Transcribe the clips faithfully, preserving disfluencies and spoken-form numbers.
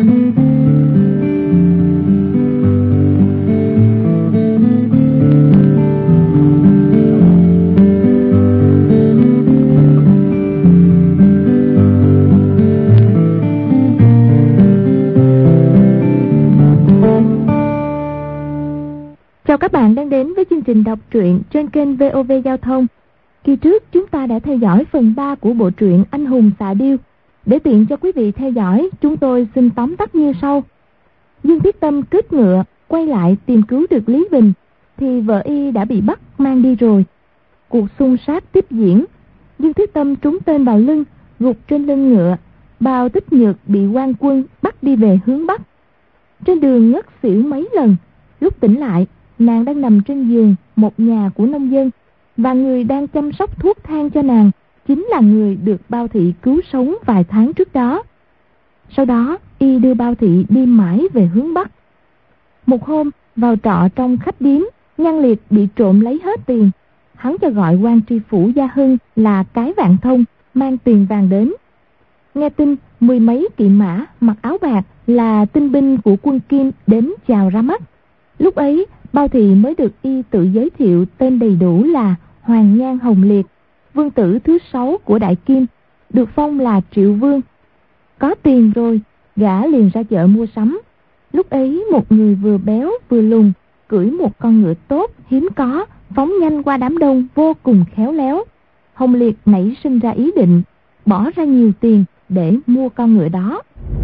Chào các bạn đang đến với chương trình đọc truyện trên kênh vê o vê Giao thông. Kỳ trước chúng ta đã theo dõi phần ba của bộ truyện Anh hùng xạ điêu. Để tiện cho quý vị theo dõi, chúng tôi xin tóm tắt như sau. Dương Thiết Tâm cưỡi ngựa quay lại tìm cứu được Lý Bình thì vợ y đã bị bắt mang đi rồi. Cuộc xung sát tiếp diễn. Dương Thiết Tâm trúng tên vào lưng, gục trên lưng ngựa. Bao Tích Nhược bị quan quân bắt đi về hướng bắc. Trên đường ngất xỉu mấy lần. Lúc tỉnh lại, nàng đang nằm trên giường một nhà của nông dân, và người đang chăm sóc thuốc thang cho nàng chính là người được Bao Thị cứu sống vài tháng trước đó. Sau đó y đưa Bao Thị đi mãi về hướng bắc. Một hôm vào trọ trong khách điếm, Nhan Liệt bị trộm lấy hết tiền. Hắn cho gọi quan tri phủ Gia Hưng là Cái Vạn Thông mang tiền vàng đến. Nghe tin mười mấy kỵ mã mặc áo bạc là tinh binh của quân Kim đến chào ra mắt. Lúc ấy Bao Thị mới được y tự giới thiệu tên đầy đủ là Hoàng Nhan Hồng Liệt, vương tử thứ sáu của Đại Kim, được phong là Triệu Vương. Có tiền rồi, gã liền ra chợ mua sắm. Lúc ấy một người vừa béo vừa lùn, cưỡi một con ngựa tốt hiếm có, phóng nhanh qua đám đông vô cùng khéo léo. Hồng Liệt nảy sinh ra ý định bỏ ra nhiều tiền để mua con ngựa đó.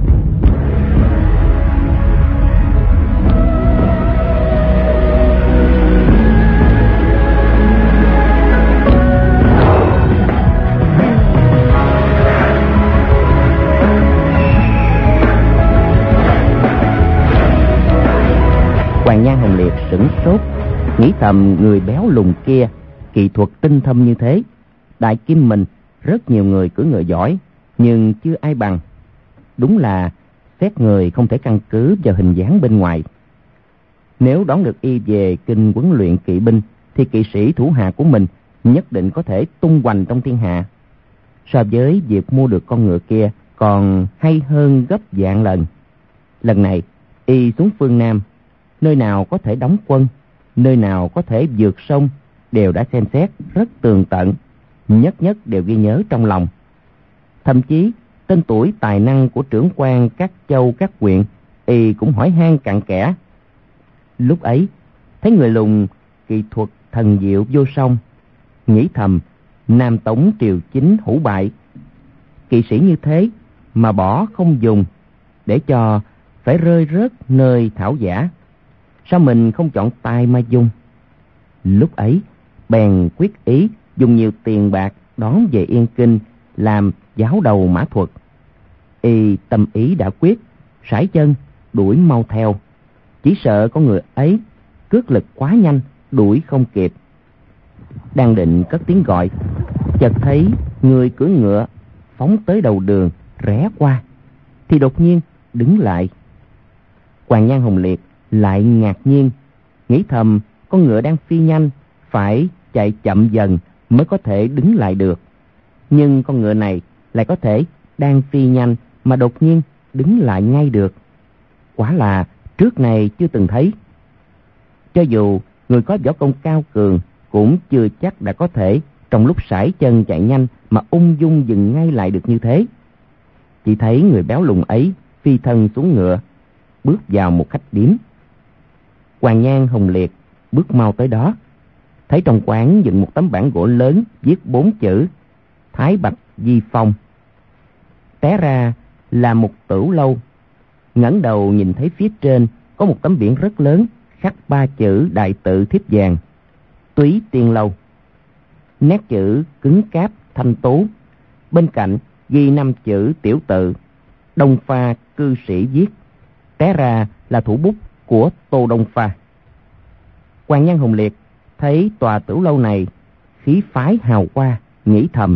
Hoàng Nhan Hồng Liệt sửng sốt, nghĩ thầm người béo lùn kia kỳ thuật tinh thâm như thế. Đại Kim mình rất nhiều người cưỡi ngựa giỏi, nhưng chưa ai bằng. Đúng là xét người không thể căn cứ vào hình dáng bên ngoài. Nếu đón được y về kinh huấn luyện kỵ binh, thì kỵ sĩ thủ hạ của mình nhất định có thể tung hoành trong thiên hạ. So với việc mua được con ngựa kia còn hay hơn gấp vạn lần. Lần này y xuống phương Nam, nơi nào có thể đóng quân, nơi nào có thể vượt sông, đều đã xem xét rất tường tận, nhất nhất đều ghi nhớ trong lòng. Thậm chí tên tuổi tài năng của trưởng quan các châu các huyện y cũng hỏi han cặn kẽ. Lúc ấy thấy người lùn kỳ thuật thần diệu vô song, nghĩ thầm Nam Tống triều chính hủ bại, kỵ sĩ như thế mà bỏ không dùng, để cho phải rơi rớt nơi thảo giả. Sao mình không chọn tài mà dùng? Lúc ấy bèn quyết ý dùng nhiều tiền bạc đón về Yên Kinh làm giáo đầu mã thuật. Y tâm ý đã quyết, sải chân đuổi mau theo, chỉ sợ con người ấy cước lực quá nhanh, đuổi không kịp. Đang định cất tiếng gọi, chợt thấy người cưỡi ngựa phóng tới đầu đường rẽ qua, thì đột nhiên đứng lại. Hoàng Nhan Hồng Liệt lại ngạc nhiên, nghĩ thầm con ngựa đang phi nhanh, phải chạy chậm dần mới có thể đứng lại được. Nhưng con ngựa này lại có thể đang phi nhanh mà đột nhiên đứng lại ngay được. Quả là trước này chưa từng thấy. Cho dù người có võ công cao cường cũng chưa chắc đã có thể trong lúc sải chân chạy nhanh mà ung dung dừng ngay lại được như thế. Chỉ thấy người béo lùn ấy phi thân xuống ngựa, bước vào một khách điếm. Hoàng Nhan Hồng Liệt bước mau tới đó, thấy trong quán dựng một tấm bảng gỗ lớn viết bốn chữ Thái Bạch Di Phong. Té ra là một tửu lâu. Ngẩng đầu nhìn thấy phía trên có một tấm biển rất lớn khắc ba chữ đại tự thiếp vàng Túy Tiên Lâu. Nét chữ cứng cáp thanh tú, bên cạnh ghi năm chữ tiểu tự Đông Pha cư sĩ viết. Té ra là thủ bút của Tô Đông Pha. Hoàng Nhan Hồng Liệt thấy tòa tửu lâu này khí phái hào hoa, nghĩ thầm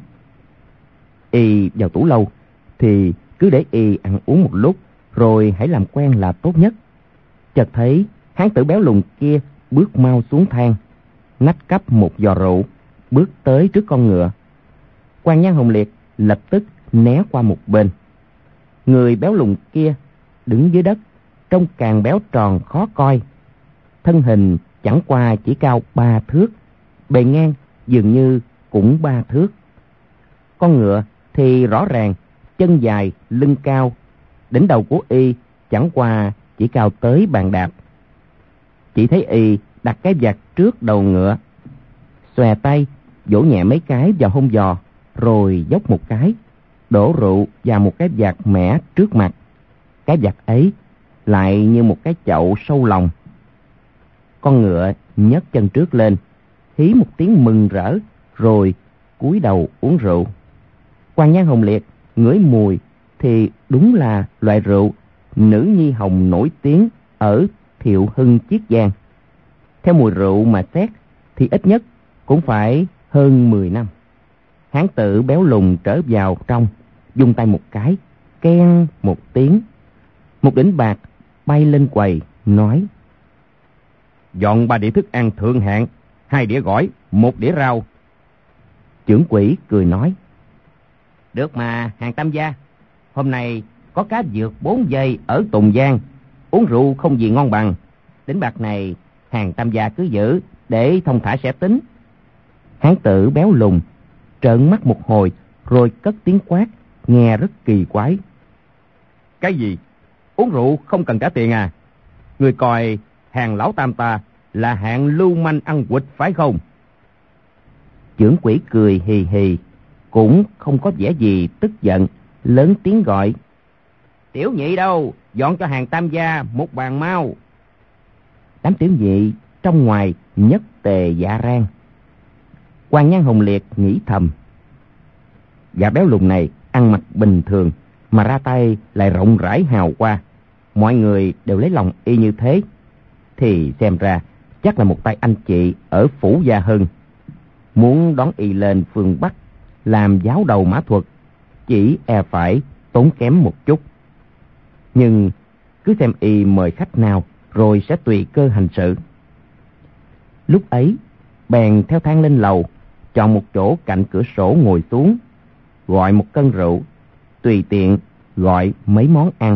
y vào tửu lâu thì cứ để y ăn uống một lúc rồi hãy làm quen là tốt nhất. Chợt thấy hán tử béo lùn kia bước mau xuống thang, nách cắp một giò rượu, bước tới trước con ngựa. Hoàng Nhan Hồng Liệt lập tức né qua một bên. Người béo lùn kia đứng dưới đất, trông càng béo tròn khó coi. Thân hình chẳng qua chỉ cao ba thước, bề ngang dường như cũng ba thước. Con ngựa thì rõ ràng chân dài, lưng cao, đỉnh đầu của y chẳng qua chỉ cao tới bàn đạp. Chỉ thấy y đặt cái vạt trước đầu ngựa, xòe tay vỗ nhẹ mấy cái vào hông giò, rồi dốc một cái, đổ rượu vào một cái vạt mẻ trước mặt. Cái vạt ấy lại như một cái chậu sâu lòng. Con ngựa nhấc chân trước lên, hí một tiếng mừng rỡ, rồi cúi đầu uống rượu. Quan Nhan Hồng Liệt ngửi mùi thì đúng là loại rượu Nữ Nhi Hồng nổi tiếng ở Thiệu Hưng Chiết Giang. Theo mùi rượu mà xét thì ít nhất cũng phải hơn mười năm. Hán tử béo lùn trở vào trong, dùng tay một cái, keng một tiếng. Một đỉnh bạc bay lên quầy, nói: "Dọn ba đĩa thức ăn thượng hạng, hai đĩa gỏi, một đĩa rau." Chưởng quỹ cười nói: "Được mà, hàng Tam gia. Hôm nay có cá vượt bốn dây ở Tùng Giang, uống rượu không gì ngon bằng. Đỉnh bạc này hàng Tam gia cứ giữ, để thông thả sẽ tính." Hán tử béo lùn trợn mắt một hồi, rồi cất tiếng quát, nghe rất kỳ quái: "Cái gì? Uống rượu không cần trả tiền à? Người coi hàng lão Tam ta là hạng lưu manh ăn quỵt phải không?" Chưởng quỹ cười hì hì, cũng không có vẻ gì tức giận, lớn tiếng gọi: "Tiểu nhị đâu? Dọn cho hàng Tam gia một bàn mau." Đám tiểu nhị trong ngoài nhất tề dạ rang. Quan Nhan Hồng Liệt nghĩ thầm: gã béo lùn này ăn mặc bình thường mà ra tay lại rộng rãi hào hoa, mọi người đều lấy lòng y như thế, thì xem ra chắc là một tay anh chị ở Phủ Gia Hưng. Muốn đón y lên phương Bắc làm giáo đầu mã thuật, chỉ e phải tốn kém một chút. Nhưng cứ xem y mời khách nào, rồi sẽ tùy cơ hành sự. Lúc ấy bèn theo thang lên lầu, chọn một chỗ cạnh cửa sổ ngồi xuống, gọi một cân rượu, tùy tiện gọi mấy món ăn.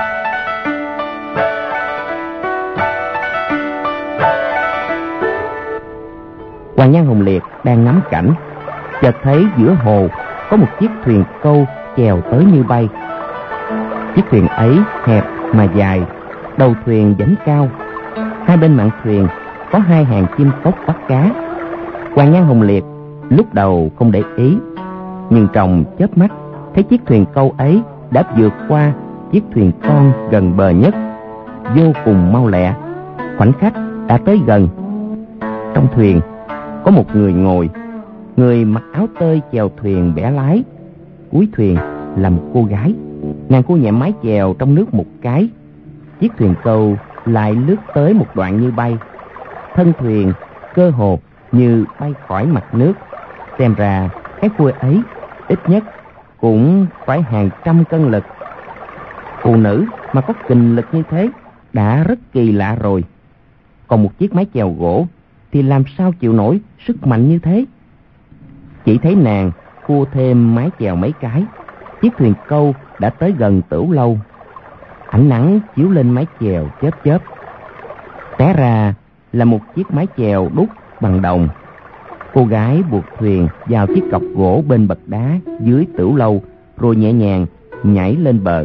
Hoàng Nhan Hồng Liệt đang ngắm cảnh, chợt thấy giữa hồ có một chiếc thuyền câu chèo tới như bay. Chiếc thuyền ấy hẹp mà dài, đầu thuyền vảnh cao, hai bên mạn thuyền có hai hàng chim cốc bắt cá. Hoàng Nhan Hồng Liệt lúc đầu không để ý, nhưng trong chớp mắt thấy chiếc thuyền câu ấy đã vượt qua chiếc thuyền con gần bờ nhất, vô cùng mau lẹ, khoảnh khắc đã tới gần. Trong thuyền có một người ngồi, người mặc áo tơi chèo thuyền bẻ lái. Cuối thuyền là một cô gái, nàng cô nhẹ mái chèo trong nước một cái, chiếc thuyền câu lại lướt tới một đoạn như bay. Thân thuyền cơ hồ như bay khỏi mặt nước, xem ra cái khuê ấy ít nhất cũng phải hàng trăm cân lực. Phụ nữ mà có kình lực như thế đã rất kỳ lạ rồi, còn một chiếc mái chèo gỗ thì làm sao chịu nổi sức mạnh như thế. Chỉ thấy nàng cua thêm mái chèo mấy cái, chiếc thuyền câu đã tới gần Tửu Lâu. Ánh nắng chiếu lên mái chèo chớp chớp, té ra là một chiếc mái chèo đúc bằng đồng. Cô gái buộc thuyền vào chiếc cọc gỗ bên bậc đá dưới Tửu Lâu, rồi nhẹ nhàng nhảy lên bờ.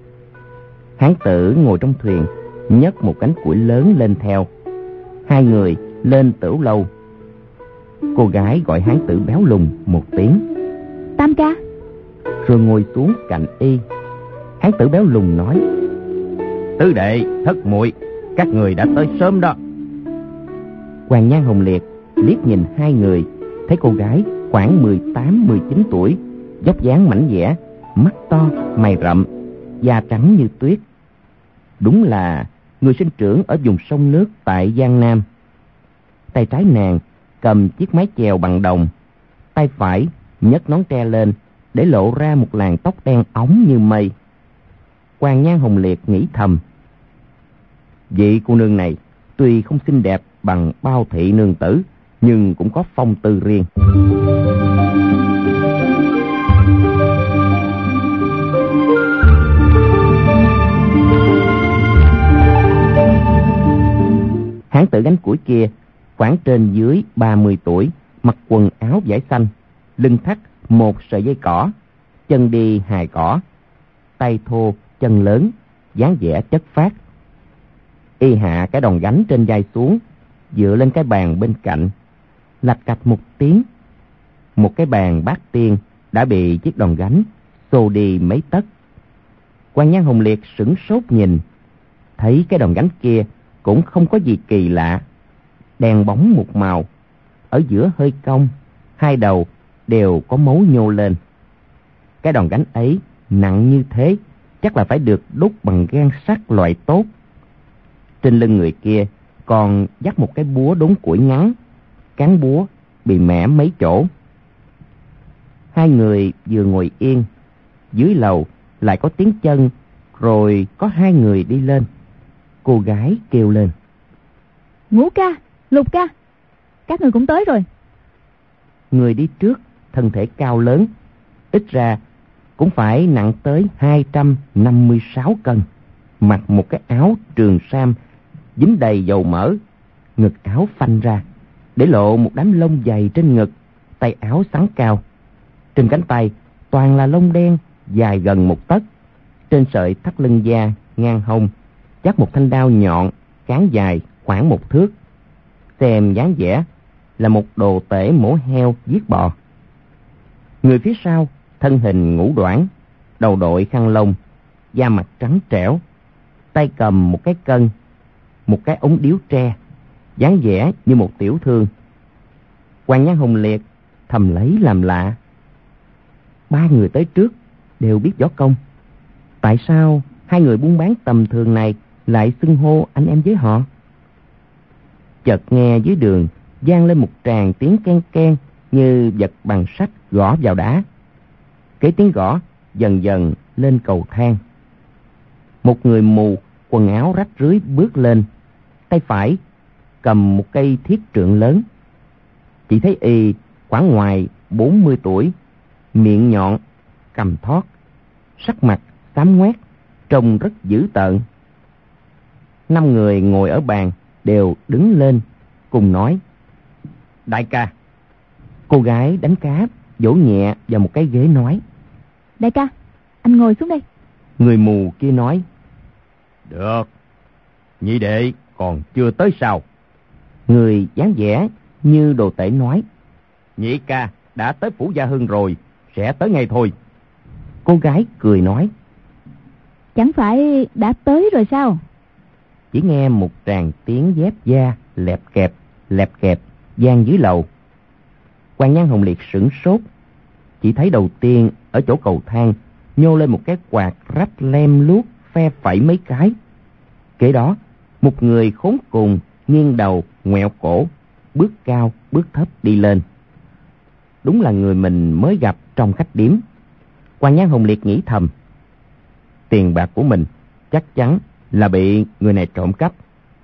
Hán tử ngồi trong thuyền nhấc một cánh củi lớn lên theo. Hai người lên Tửu Lâu. Cô gái gọi hán tử béo lùn một tiếng: "Tam ca." Rồi ngồi xuống cạnh y. Hán tử béo lùn nói: "Tứ đệ, thất muội, các người đã tới sớm đó." Hoàng Nhan Hồng Liệt liếc nhìn hai người, thấy cô gái khoảng mười tám mười chín tuổi, vóc dáng mảnh dẻ, mắt to, mày rậm, da trắng như tuyết. Đúng là người sinh trưởng ở vùng sông nước tại Giang Nam. Tay trái nàng cầm chiếc mái chèo bằng đồng, tay phải nhấc nón tre lên để lộ ra một làn tóc đen óng như mây. Hoàng Nhan Hồng Liệt nghĩ thầm: vị cô nương này tuy không xinh đẹp bằng Bao thị nương tử, nhưng cũng có phong tư riêng. Hán tử gánh củi kia khoảng trên dưới ba mươi tuổi, mặc quần áo vải xanh, lưng thắt một sợi dây cỏ, chân đi hài cỏ, tay thô chân lớn, dáng vẻ chất phác. Y hạ cái đòn gánh trên vai xuống, dựa lên cái bàn bên cạnh, lạch cạch một tiếng, một cái bàn bát tiên đã bị chiếc đòn gánh xô đi mấy tấc. Quan Nhan Hồng Liệt sửng sốt nhìn, thấy cái đòn gánh kia cũng không có gì kỳ lạ, đen bóng một màu, ở giữa hơi cong, hai đầu đều có mấu nhô lên. Cái đòn gánh ấy nặng như thế, chắc là phải được đúc bằng gan sắt loại tốt. Trên lưng người kia còn dắt một cái búa đốn củi ngắn, cán búa bị mẻ mấy chỗ. Hai người vừa ngồi yên, dưới lầu lại có tiếng chân, rồi có hai người đi lên. Cô gái kêu lên: Ngũ ca, Lục ca, các người cũng tới rồi. Người đi trước thân thể cao lớn, ít ra cũng phải nặng tới hai trăm năm mươi sáu cân, mặc một cái áo trường sam dính đầy dầu mỡ, ngực áo phanh ra, để lộ một đám lông dày trên ngực, tay áo xắn cao. Trên cánh tay toàn là lông đen dài gần một tấc. Trên sợi thắt lưng da ngang hông chắc một thanh đao nhọn, cán dài khoảng một thước. Xem dáng vẻ là một đồ tể mổ heo giết bò. Người phía sau thân hình ngũ đoản, đầu đội khăn lông, da mặt trắng trẻo, tay cầm một cái cân, một cái ống điếu tre, dáng vẻ như một tiểu thương. Quan Nhan Hồng Liệt thầm lấy làm lạ. Ba người tới trước đều biết võ công, tại sao hai người buôn bán tầm thường này lại xưng hô anh em với họ? Chợt nghe dưới đường vang lên một tràng tiếng ken ken như vật bằng sắt gõ vào đá. Cái tiếng gõ dần dần lên cầu thang. Một người mù, quần áo rách rưới bước lên, tay phải cầm một cây thiết trượng lớn. Chỉ thấy y khoảng ngoài bốn mươi tuổi, miệng nhọn, cằm thót, sắc mặt xám ngoét, trông rất dữ tợn. Năm người ngồi ở bàn đều đứng lên cùng nói: Đại ca. Cô gái đánh cá vỗ nhẹ vào một cái ghế nói: Đại ca, anh ngồi xuống đây. Người mù kia nói: Được, nhị đệ còn chưa tới sao? Người dáng vẻ như đồ tể nói: Nhị ca đã tới Phủ Gia Hưng rồi, sẽ tới ngay thôi. Cô gái cười nói: Chẳng phải đã tới rồi sao? Chỉ nghe một tràng tiếng dép da lẹp kẹp lẹp kẹp vang dưới lầu. Quan Nhan Hồng Liệt sửng sốt, chỉ thấy đầu tiên ở chỗ cầu thang nhô lên một cái quạt rách lem luốc phe phẩy mấy cái. Kế đó một người khốn cùng nghiêng đầu ngoẹo cổ, bước cao bước thấp đi lên. Đúng là người mình mới gặp trong khách điếm. Quan Nhan Hồng Liệt nghĩ thầm, tiền bạc của mình chắc chắn là bị người này trộm cắp.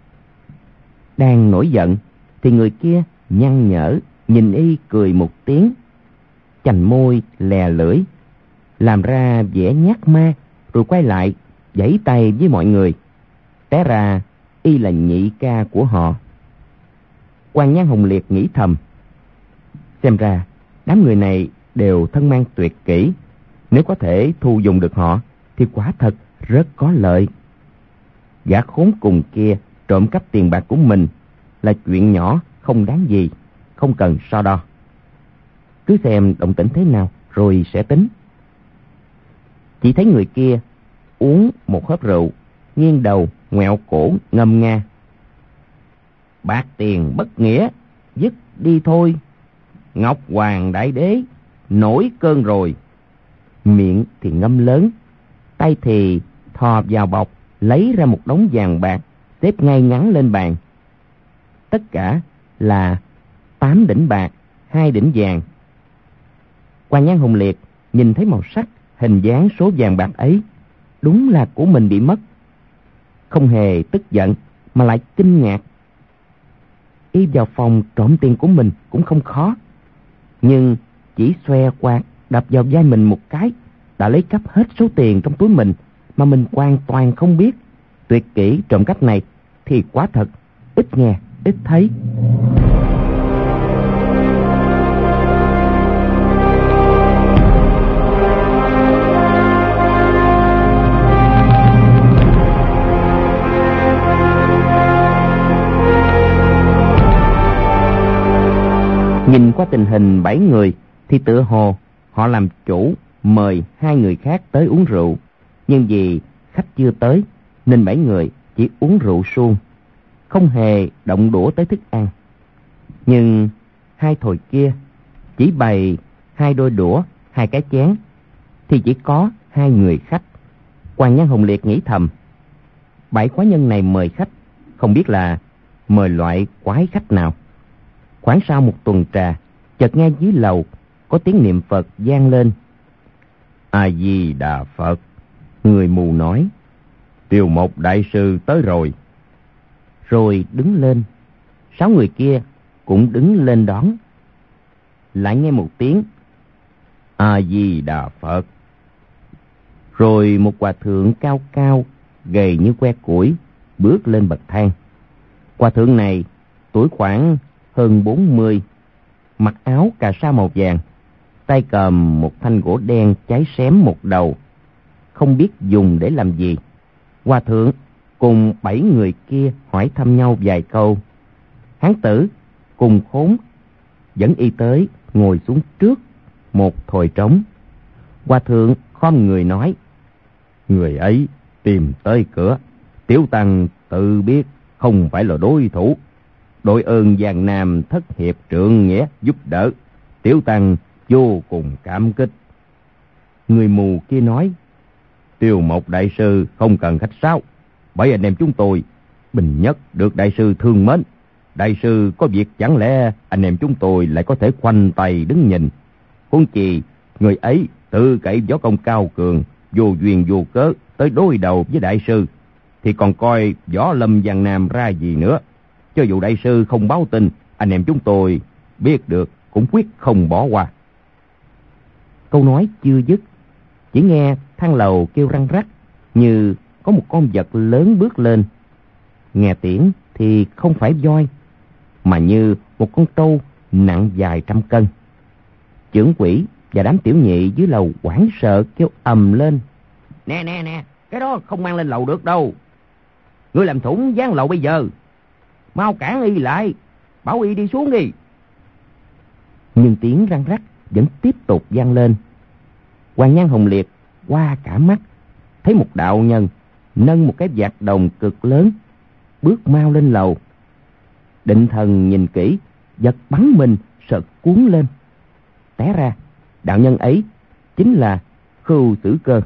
Đang nổi giận thì người kia nhăn nhở nhìn y cười một tiếng, chành môi lè lưỡi, làm ra vẻ nhát ma, rồi quay lại giãy tay với mọi người. Té ra y là nhị ca của họ. Quan Nhan Hồng Liệt nghĩ thầm, xem ra đám người này đều thân mang tuyệt kỹ, nếu có thể thu dùng được họ thì quả thật rất có lợi. Gã khốn cùng kia trộm cắp tiền bạc của mình là chuyện nhỏ không đáng gì, không cần so đo. Cứ xem động tĩnh thế nào rồi sẽ tính. Chỉ thấy người kia uống một hớp rượu, nghiêng đầu ngoẹo cổ ngâm nga: Bạc tiền bất nghĩa, dứt đi thôi. Ngọc Hoàng Đại Đế nổi cơn rồi. Miệng thì ngâm lớn, tay thì thò vào bọc lấy ra một đống vàng bạc xếp ngay ngắn lên bàn. Tất cả là tám đỉnh bạc, hai đỉnh vàng. Quan Nhan Hồng Liệt nhìn thấy màu sắc, hình dáng số vàng bạc ấy, đúng là của mình bị mất. Không hề tức giận mà lại kinh ngạc. Y vào phòng trộm tiền của mình cũng không khó, nhưng chỉ xoe quạt đập vào vai mình một cái đã lấy cắp hết số tiền trong túi mình mà mình hoàn toàn không biết. Tuyệt kỹ trộm cắp này thì quả thật ít nghe ít thấy. Nhìn qua tình hình bảy người thì tựa hồ họ làm chủ mời hai người khác tới uống rượu, nhưng vì khách chưa tới nên bảy người chỉ uống rượu suông, không hề động đũa tới thức ăn. Nhưng hai thồi kia chỉ bày hai đôi đũa, hai cái chén thì chỉ có hai người khách. Hoàng Nhan Hồng Liệt nghĩ thầm, bảy quái nhân này mời khách không biết là mời loại quái khách nào. Khoảng sau một tuần trà, chợt nghe dưới lầu có tiếng niệm Phật vang lên. A Di Đà Phật. Người mù nói, Tiêu Mộc đại sư tới rồi. Rồi đứng lên. Sáu người kia cũng đứng lên đón. Lại nghe một tiếng A Di Đà Phật. Rồi một hòa thượng cao cao, gầy như que củi bước lên bậc thang. Hòa thượng này tuổi khoảng hơn bốn mươi, mặc áo cà sa màu vàng, tay cầm một thanh gỗ đen cháy xém một đầu, không biết dùng để làm gì. Hòa thượng cùng bảy người kia hỏi thăm nhau vài câu. Hán tử cùng khốn dẫn y tới ngồi xuống trước một thồi trống. Hòa thượng khom người nói, người ấy tìm tới cửa, tiểu tăng tự biết không phải là đối thủ. Đội ơn Giang Nam thất hiệp trượng nghĩa giúp đỡ, tiểu tăng vô cùng cảm kích. Người mù kia nói, Tiêu Mộc đại sư không cần khách sáo, bởi anh em chúng tôi bình nhất được đại sư thương mến. Đại sư có việc chẳng lẽ anh em chúng tôi lại có thể khoanh tay đứng nhìn. Huống chi người ấy tự cậy võ công cao cường, vô duyên vô cớ tới đối đầu với đại sư, thì còn coi võ lâm Giang Nam ra gì nữa. Cho dù đại sư không báo tin, anh em chúng tôi biết được cũng quyết không bỏ qua. Câu nói chưa dứt, chỉ nghe thang lầu kêu răng rắc, như có một con vật lớn bước lên. Nghe tiếng thì không phải voi, mà như một con trâu nặng vài trăm cân. Chưởng quỷ và đám tiểu nhị dưới lầu hoảng sợ kêu ầm lên, nè nè nè, cái đó không mang lên lầu được đâu. Ngươi làm thủng gián lầu bây giờ, mau cản y lại, bảo y đi xuống đi. Nhưng tiếng răng rắc vẫn tiếp tục vang lên. Hoàng Nhan Hồng Liệt qua cả mắt thấy một đạo nhân nâng một cái vạt đồng cực lớn bước mau lên lầu. Định thần nhìn kỹ, giật bắn mình sợ cuốn lên. Té ra đạo nhân ấy chính là Khưu Tử Cơ.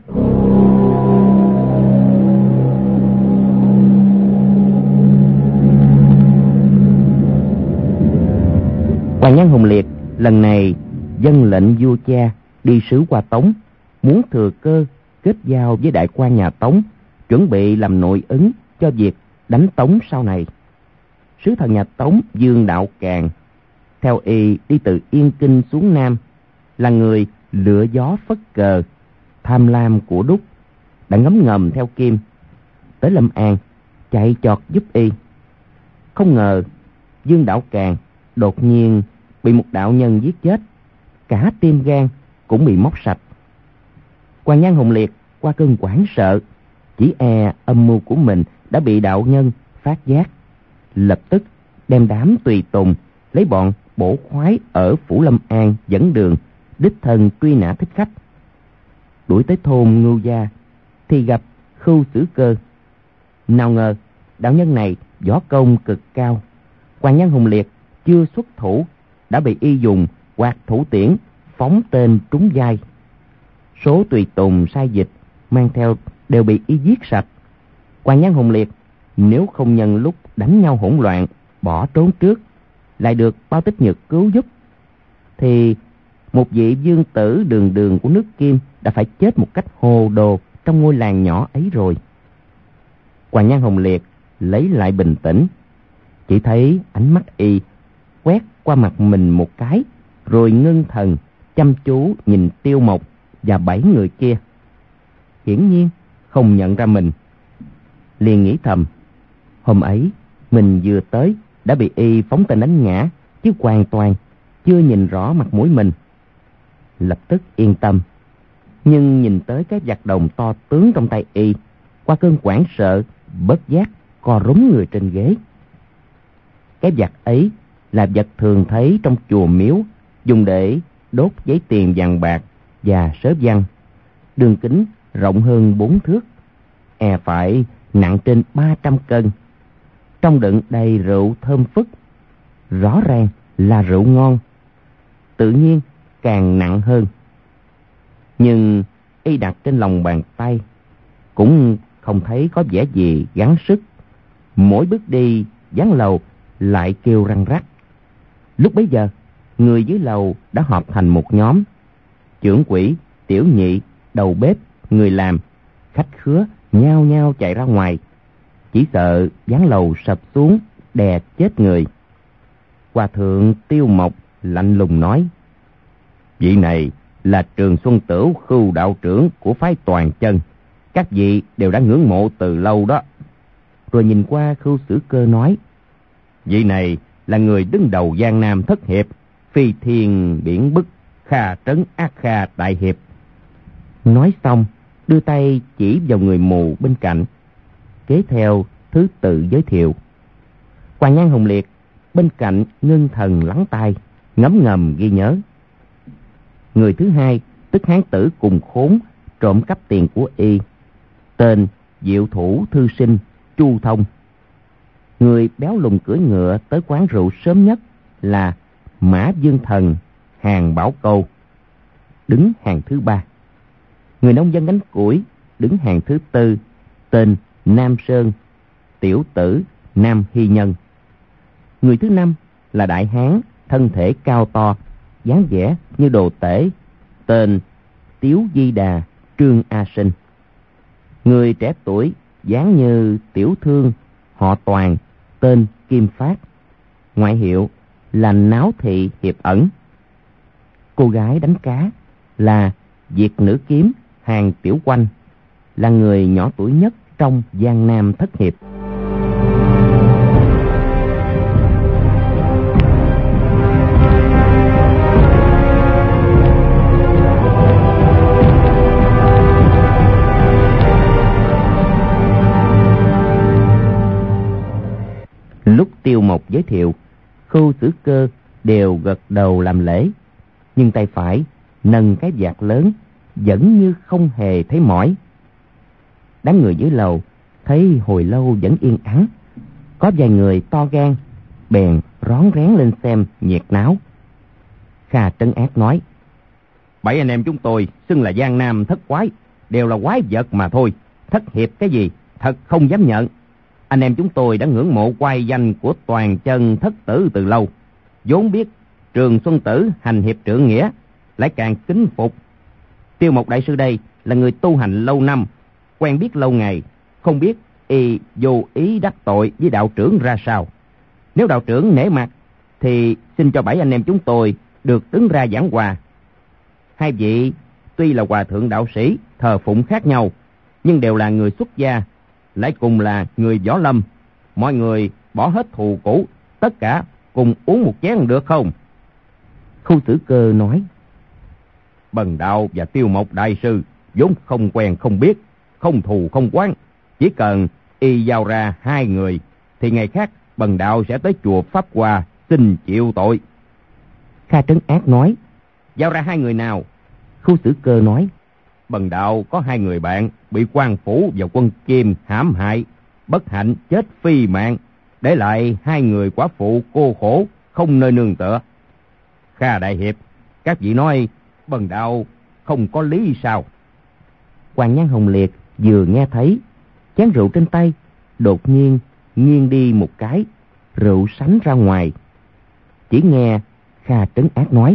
Hoàng Nhan Hồng Liệt lần này dâng lệnh vua cha đi sứ qua Tống, muốn thừa cơ kết giao với đại quan nhà Tống, chuẩn bị làm nội ứng cho việc đánh Tống sau này. Sứ thần nhà Tống Dương Đạo Càn theo y đi từ Yên Kinh xuống Nam, là người lựa gió phất cờ, tham lam của đúc, đã ngấm ngầm theo Kim tới Lâm An chạy chọt giúp y. Không ngờ Dương Đạo Càn đột nhiên bị một đạo nhân giết chết, cả tim gan cũng bị móc sạch. Hoàng Nhan Hồng Liệt qua cơn hoảng sợ, chỉ e âm mưu của mình đã bị đạo nhân phát giác, lập tức đem đám tùy tùng lấy bọn bổ khoái ở phủ Lâm An dẫn đường, đích thân truy nã thích khách. Đuổi tới thôn Ngưu Gia thì gặp Khưu Tử Cơ. Nào ngờ đạo nhân này võ công cực cao, Hoàng Nhan Hồng Liệt chưa xuất thủ đã bị y dùng quạt thủ tiễn phóng tên trúng vai. Số tùy tùng sai dịch mang theo đều bị y giết sạch. Hoàng Nhan Hồng Liệt nếu không nhân lúc đánh nhau hỗn loạn bỏ trốn trước, lại được Bao Tích Nhật cứu giúp, thì một vị vương tử đường đường của nước Kim đã phải chết một cách hồ đồ trong ngôi làng nhỏ ấy rồi. Hoàng Nhan Hồng Liệt lấy lại bình tĩnh, chỉ thấy ánh mắt y quét qua mặt mình một cái, rồi ngưng thần chăm chú nhìn Tiêu Mộc và bảy người kia. Hiển nhiên không nhận ra mình. Liền nghĩ thầm, hôm ấy mình vừa tới đã bị y phóng tên đánh ngã, chứ hoàn toàn chưa nhìn rõ mặt mũi mình. Lập tức yên tâm, nhưng nhìn tới cái vạc đồng to tướng trong tay y, qua cơn hoảng sợ, bất giác co rúm người trên ghế. Cái vạc ấy là vật thường thấy trong chùa miếu, dùng để đốt giấy tiền vàng bạc và sớ văn, đường kính rộng hơn bốn thước, e phải nặng trên ba trăm cân, trong đựng đầy rượu thơm phức, rõ ràng là rượu ngon, tự nhiên càng nặng hơn. Nhưng y đặt trên lòng bàn tay cũng không thấy có vẻ gì gắng sức. Mỗi bước đi gián lầu lại kêu răng rắc. Lúc bấy giờ, người dưới lầu đã họp thành một nhóm. Trưởng quỹ, tiểu nhị, đầu bếp, người làm, khách khứa nhao nhao chạy ra ngoài, chỉ sợ gián lầu sập xuống đè chết người. Hòa thượng Tiêu Mộc lạnh lùng nói: vị này là Trường Xuân Tửu, Khưu đạo trưởng của phái Toàn Chân, các vị đều đã ngưỡng mộ từ lâu đó. Rồi nhìn qua Khưu Sử Cơ nói: vị này là người đứng đầu Giang Nam thất hiệp, phi thiên biển bức, Kha trấn ác Kha đại hiệp. Nói xong đưa tay chỉ vào người mù bên cạnh, kế theo thứ tự giới thiệu. Hoàng Nhan Hồng Liệt bên cạnh ngưng thần lắng tai, ngấm ngầm ghi nhớ. Người thứ hai tức hán tử cùng khốn trộm cắp tiền của y, tên Diệu Thủ Thư Sinh Chu Thông. Người béo lùn cưỡi ngựa tới quán rượu sớm nhất là Mã Dương Thần Hàng Bảo Câu, đứng hàng thứ ba. Người nông dân gánh củi đứng hàng thứ tư, tên Nam Sơn Tiểu Tử Nam Hy Nhân. Người thứ năm là đại hán thân thể cao to, dáng vẻ như đồ tể, tên Tiếu Di Đà Trương A Sinh. Người trẻ tuổi dáng như tiểu thương họ Toàn, tên Kim Phát, ngoại hiệu là Náo Thị Hiệp Ẩn. Cô gái đánh cá là Việt Nữ Kiếm Hàng Tiểu Quanh, là người nhỏ tuổi nhất trong Giang Nam thất hiệp. Lúc Tiêu Mộc giới thiệu, Khưu Sử Cơ đều gật đầu làm lễ, nhưng tay phải nâng cái vạc lớn vẫn như không hề thấy mỏi. Đám người dưới lầu thấy hồi lâu vẫn yên ắng, có vài người to gan bèn rón rén lên xem nhiệt náo. Kha Trấn Ác nói: bảy anh em chúng tôi xưng là Giang Nam thất quái, đều là quái vật mà thôi, thất hiệp cái gì thật không dám nhận. Anh em chúng tôi đã ngưỡng mộ quay danh của Toàn Chân thất tử từ lâu, vốn biết Trường Xuân Tử hành hiệp trượng nghĩa, lại càng kính phục. Tiêu Mộc đại sư đây là người tu hành lâu năm, quen biết lâu ngày, không biết y vô ý đắc tội với đạo trưởng ra sao. Nếu đạo trưởng nể mặt thì xin cho bảy anh em chúng tôi được đứng ra giảng hòa. Hai vị tuy là hòa thượng đạo sĩ thờ phụng khác nhau, nhưng đều là người xuất gia, lại cùng là người võ lâm. Mọi người bỏ hết thù cũ, tất cả cùng uống một chén được không? Khưu Sử Cơ nói: Bần đạo và Tiêu Mộc đại sư vốn không quen không biết, không thù không oán, chỉ cần y giao ra hai người thì ngày khác bần đạo sẽ tới chùa Pháp Hoa xin chịu tội. Kha Trấn Ác nói: Giao ra hai người nào? Khưu Sử Cơ nói: Bần đạo có hai người bạn bị quan phủ và quân Kim hãm hại, bất hạnh chết phi mạng, để lại hai người quả phụ cô khổ không nơi nương tựa. Kha đại hiệp, các vị nói bần đạo không có lý sao? Hoàng Nhan Hồng Liệt vừa nghe thấy, chén rượu trên tay đột nhiên nghiêng đi một cái, rượu sánh ra ngoài. Chỉ nghe Kha Trấn Ác nói: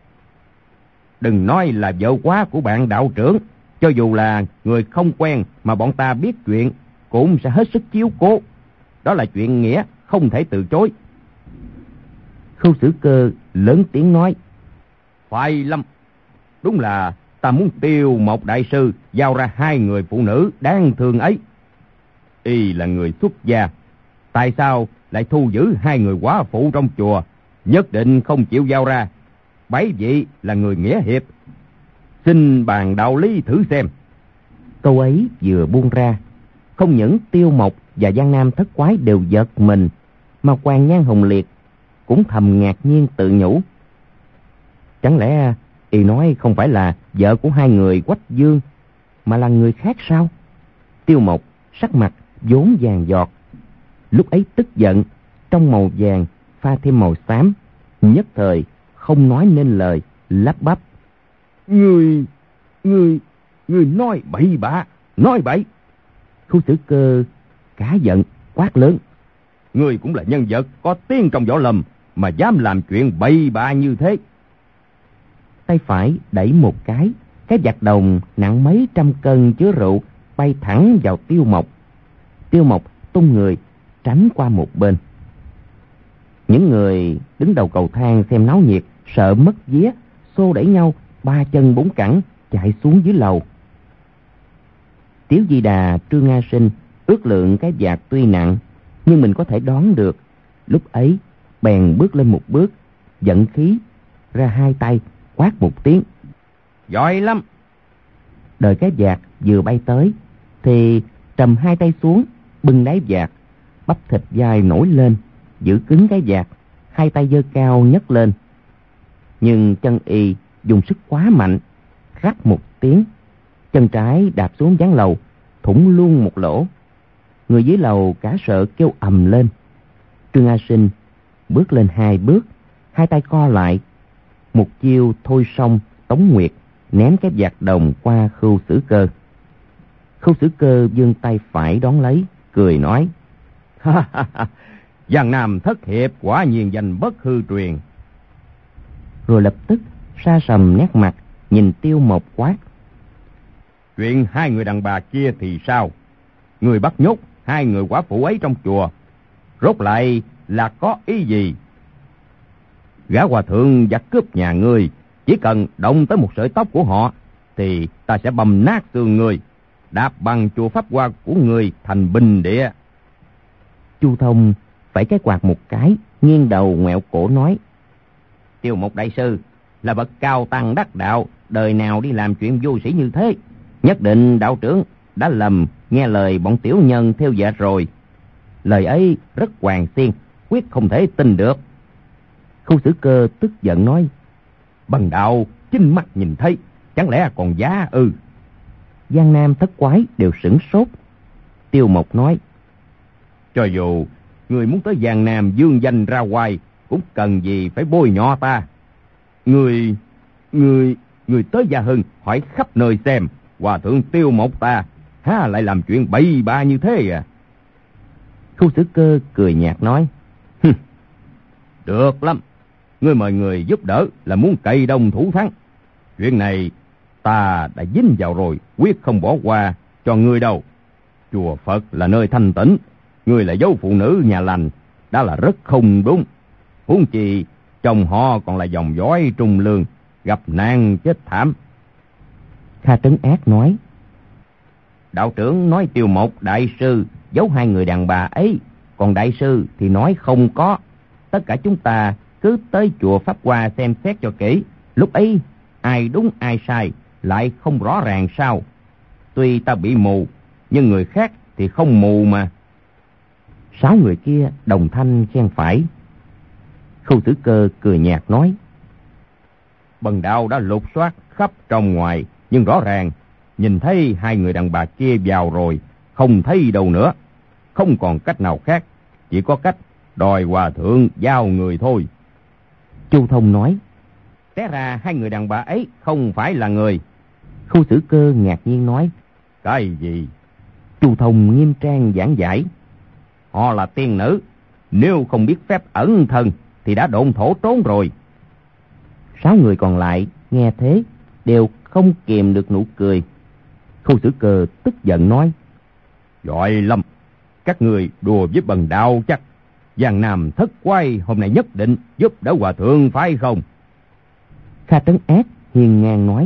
Đừng nói là vợ quá của bạn đạo trưởng, cho dù là người không quen mà bọn ta biết chuyện cũng sẽ hết sức chiếu cố. Đó là chuyện nghĩa không thể từ chối. Khưu Sử Cơ lớn tiếng nói: Phải lắm, đúng là ta muốn Tiêu Mộc đại sư giao ra hai người phụ nữ đáng thương ấy. Y là người xuất gia, tại sao lại thu giữ hai người quá phụ trong chùa, nhất định không chịu giao ra. Bảy vị là người nghĩa hiệp, xin bàn đạo lý thử xem. Câu ấy vừa buông ra, không những Tiêu Mộc và Giang Nam Thất Quái đều giật mình, mà Hoàn Nhan Hồng Liệt cũng thầm ngạc nhiên tự nhủ. Chẳng lẽ y nói không phải là vợ của hai người Quách Dương, mà là người khác sao? Tiêu Mộc sắc mặt vốn vàng giọt, lúc ấy tức giận, trong màu vàng pha thêm màu xám, nhất thời không nói nên lời, lắp bắp. Người, người, người nói bậy bạ, nói bậy. Khu Xử Cơ cả giận quát lớn. Người cũng là nhân vật có tiếng trong võ lâm, mà dám làm chuyện bậy bạ như thế. Tay phải đẩy một cái, cái vạc đồng nặng mấy trăm cân chứa rượu bay thẳng vào Tiêu Mộc. Tiêu Mộc tung người tránh qua một bên. Những người đứng đầu cầu thang xem náo nhiệt sợ mất vía, xô đẩy nhau ba chân bốn cẳng chạy xuống dưới lầu. Tiếu Di Đà, Trương A Sinh ước lượng cái vạc tuy nặng, nhưng mình có thể đoán được. Lúc ấy bèn bước lên một bước, vận khí ra hai tay, quát một tiếng. Giỏi lắm. Đợi cái vạc vừa bay tới thì trầm hai tay xuống, bưng đáy vạc, bắp thịt vai nổi lên, giữ cứng cái vạc, hai tay giơ cao nhấc lên. Nhưng chân y dùng sức quá mạnh, rắc một tiếng, chân trái đạp xuống gián lầu, thủng luôn một lỗ. Người dưới lầu cả sợ kêu ầm lên. Trương A Sinh bước lên hai bước, hai tay co lại, một chiêu thôi xong Tống Nguyệt ném cái vạc đồng qua Khưu Xử Cơ. Khưu Xử Cơ vươn tay phải đón lấy, cười nói. Giang Nam Thất Hiệp quả nhiên danh bất hư truyền. Rồi lập tức sa sầm nét mặt, nhìn Tiêu Mộc quát. Chuyện hai người đàn bà kia thì sao? Người bắt nhốt hai người quả phụ ấy trong chùa, rốt lại là có ý gì? Gã hòa thượng giặc cướp nhà ngươi, chỉ cần động tới một sợi tóc của họ thì ta sẽ bầm nát xương người, đạp bằng chùa Pháp Hoa của người thành bình địa. Chu Thông phải cái quạt một cái, nghiêng đầu ngoẹo cổ nói. Tiêu Mộc đại sư là bậc cao tăng đắc đạo, đời nào đi làm chuyện vô sĩ như thế. Nhất định đạo trưởng đã lầm nghe lời bọn tiểu nhân theo dệt rồi. Lời ấy rất hoàn xiên, quyết không thể tin được. Khưu Xử Cơ tức giận nói. Bần đạo chính mắt nhìn thấy, chẳng lẽ còn giá ư? Ừ. Giang Nam Thất Quái đều sửng sốt. Tiêu Mộc nói. Cho dù người muốn tới Giang Nam dương danh ra ngoài, cũng cần gì phải bôi nhọ ta. Người, người, người tới Gia Hưng hỏi khắp nơi xem, hòa thượng Tiêu Mộc ta há lại làm chuyện bậy bạ như thế à? Khưu Xử Cơ cười nhạt nói. Được lắm, ngươi mời người giúp đỡ là muốn cậy đông thủ thắng. Chuyện này ta đã dính vào rồi, quyết không bỏ qua cho ngươi đâu. Chùa Phật là nơi thanh tịnh, ngươi là dấu phụ nữ nhà lành, đã là rất không đúng. Huống chi chồng họ còn là dòng dõi trung lương, gặp nạn chết thảm. Kha Trấn Ác nói. Đạo trưởng nói Tiêu Mộc đại sư giấu hai người đàn bà ấy, còn đại sư thì nói không có. Tất cả chúng ta cứ tới chùa Pháp Hoa xem xét cho kỹ, lúc ấy ai đúng ai sai lại không rõ ràng sao? Tuy ta bị mù, nhưng người khác thì không mù mà. Sáu người kia đồng thanh khen phải. Khưu Xử Cơ cười nhạt nói. Bần đạo đã lục soát khắp trong ngoài, nhưng rõ ràng nhìn thấy hai người đàn bà kia vào rồi, không thấy đâu nữa. Không còn cách nào khác, chỉ có cách đòi hòa thượng giao người thôi. Chu Thông nói. Té ra hai người đàn bà ấy không phải là người. Khưu Xử Cơ ngạc nhiên nói. Cái gì? Chu Thông nghiêm trang giảng giải. Họ là tiên nữ, nếu không biết phép ẩn thân thì đã độn thổ trốn rồi. Sáu người còn lại nghe thế đều không kìm được nụ cười. Khưu Xử Cơ tức giận nói. Giỏi lắm, các người đùa với bần đạo chắc. Giang Nam Thất Quái hôm nay nhất định giúp đỡ hòa thượng phải không? Kha Trấn Ác hiên ngang nói.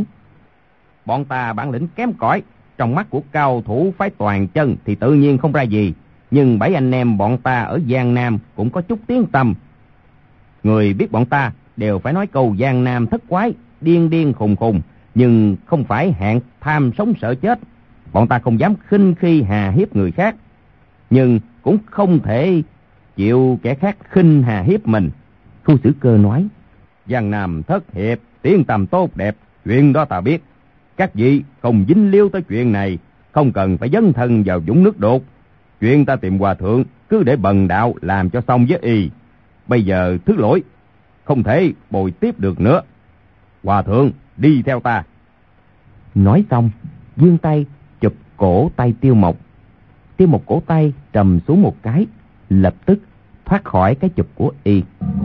Bọn ta bản lĩnh kém cỏi, trong mắt của cao thủ phái toàn chân thì tự nhiên không ra gì. nhưng bảy anh em bọn ta ở Giang Nam cũng có chút tiếng tăm. Người biết bọn ta đều phải nói câu Giang Nam thất quái, điên điên khùng khùng, nhưng không phải hạng tham sống sợ chết. Bọn ta không dám khinh khi hà hiếp người khác, nhưng cũng không thể chịu kẻ khác khinh hà hiếp mình. Khu Sử Cơ nói, Giang Nam thất hiệp, tiếng tầm tốt đẹp, chuyện đó ta biết. Các vị không dính líu tới chuyện này, không cần phải dấn thân vào vũng nước đục. Chuyện ta tìm hòa thượng, cứ để bần đạo làm cho xong với y. Bây giờ thứ lỗi, không thể bồi tiếp được nữa. Hòa thượng, đi theo ta. Nói xong, giương tay chụp cổ tay Tiêu Mộc. Tiêu Mộc cổ tay trầm xuống một cái, lập tức thoát khỏi cái chụp của y.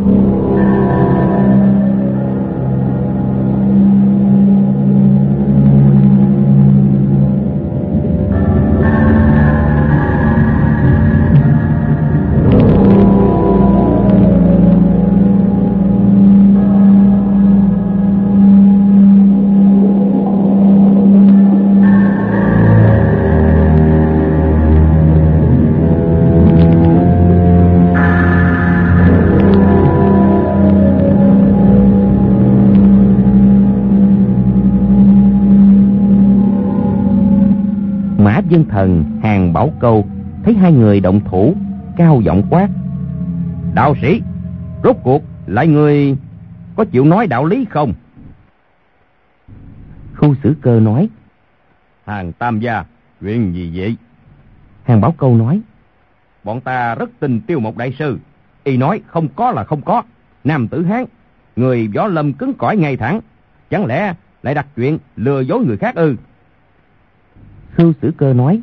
Dân thần Hàng Bảo Câu thấy hai người động thủ, cao giọng quát, đạo sĩ, rốt cuộc lại người có chịu nói đạo lý không? Khu Sử Cơ nói, Hàng tam gia, chuyện gì vậy? Hàng Bảo Câu nói, bọn ta rất tin Tiêu Mộc đại sư, y nói không có là không có. Nam tử Hán, người võ lâm cứng cỏi ngay thẳng, chẳng lẽ lại đặt chuyện lừa dối người khác ư? Khưu Sử Cơ nói,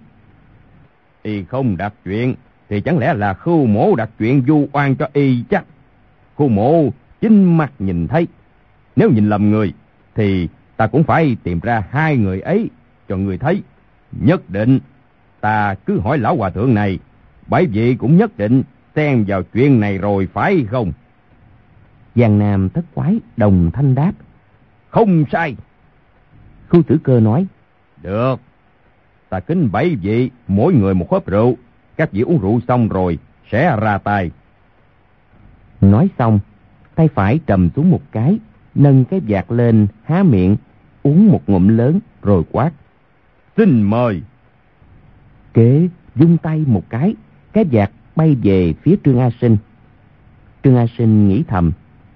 y không đặt chuyện thì chẳng lẽ là Khưu mỗ đặt chuyện vu oan cho y chắc? Khưu mỗ chính mắt nhìn thấy, nếu nhìn lầm người thì ta cũng phải tìm ra hai người ấy cho người thấy. Nhất định ta cứ hỏi lão hòa thượng này, bảy vị cũng nhất định xen vào chuyện này rồi phải không? Giang Nam thất quái đồng thanh đáp, không sai. Khưu Sử Cơ nói, được, ta kính bảy vị mỗi người một hớp rượu, các vị uống rượu xong rồi sẽ ra tay. Nói xong, tay phải trầm xuống một cái, nâng cái vạt lên, há miệng uống một ngụm lớn rồi quát, xin mời. Kế vung tay một cái, cái vạt bay về phía Trương A Sinh. Trương A Sinh nghĩ thầm,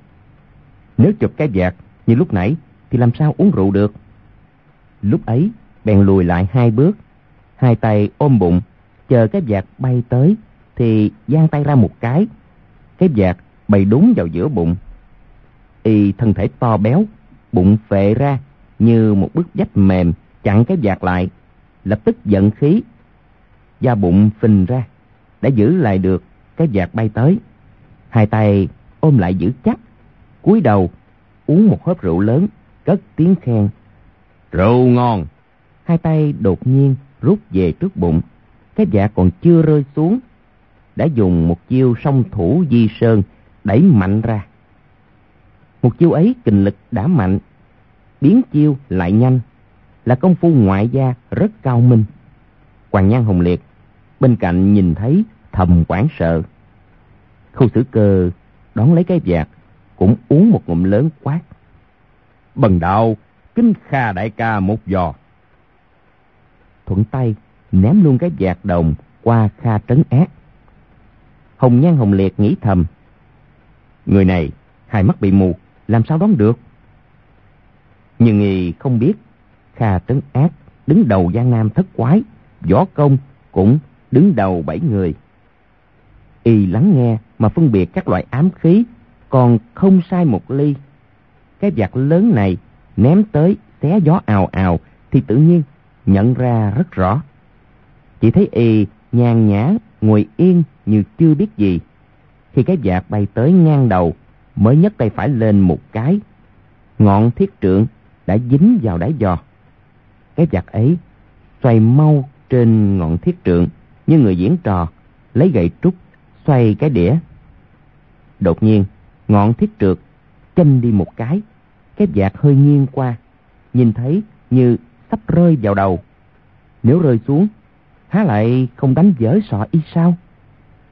nếu chụp cái vạt như lúc nãy thì làm sao uống rượu được. Lúc ấy bèn lùi lại hai bước, hai tay ôm bụng, chờ cái vạt bay tới thì giang tay ra một cái, cái vạt bay đúng vào giữa bụng. Y thân thể to béo, bụng phệ ra như một bức vách mềm chặn cái vạt lại, lập tức giận khí, da bụng phình ra đã giữ lại được cái vạt bay tới. Hai tay ôm lại giữ chắc, cúi đầu uống một hớp rượu lớn, cất tiếng khen, rượu ngon. Hai tay đột nhiên rút về trước bụng, cái vạt còn chưa rơi xuống đã dùng một chiêu song thủ di sơn đẩy mạnh ra. Một chiêu ấy kình lực đã mạnh, biến chiêu lại nhanh, là công phu ngoại gia rất cao minh. Hoàng Nhan Hồng Liệt bên cạnh nhìn thấy thầm hoảng sợ. Khưu Sử Cơ đón lấy cái vạt, cũng uống một ngụm lớn quát, bần đạo kính Kha đại ca một giò. Thuận tay ném luôn cái vạt đồng qua Kha Trấn Ác. Hồng Nhan Hồng Liệt nghĩ thầm, người này hai mắt bị mù, làm sao đoán được. Nhưng y không biết Kha Trấn Ác đứng đầu Giang Nam thất quái, võ công cũng đứng đầu bảy người. Y lắng nghe mà phân biệt các loại ám khí còn không sai một ly. Cái vạt lớn này ném tới xé gió ào ào thì tự nhiên nhận ra rất rõ. Chỉ thấy y nhàn nhã ngồi yên như chưa biết gì. Khi cái vạt bay tới ngang đầu, mới nhấc tay phải lên một cái, ngọn thiết trượng đã dính vào đáy giò. Cái vạt ấy xoay mau trên ngọn thiết trượng như người diễn trò lấy gậy trúc xoay cái đĩa. Đột nhiên ngọn thiết trượt châm đi một cái, cái vạt hơi nghiêng qua, nhìn thấy như sắp rơi vào đầu. Nếu rơi xuống, há lại không đánh vỡ sọ y sao?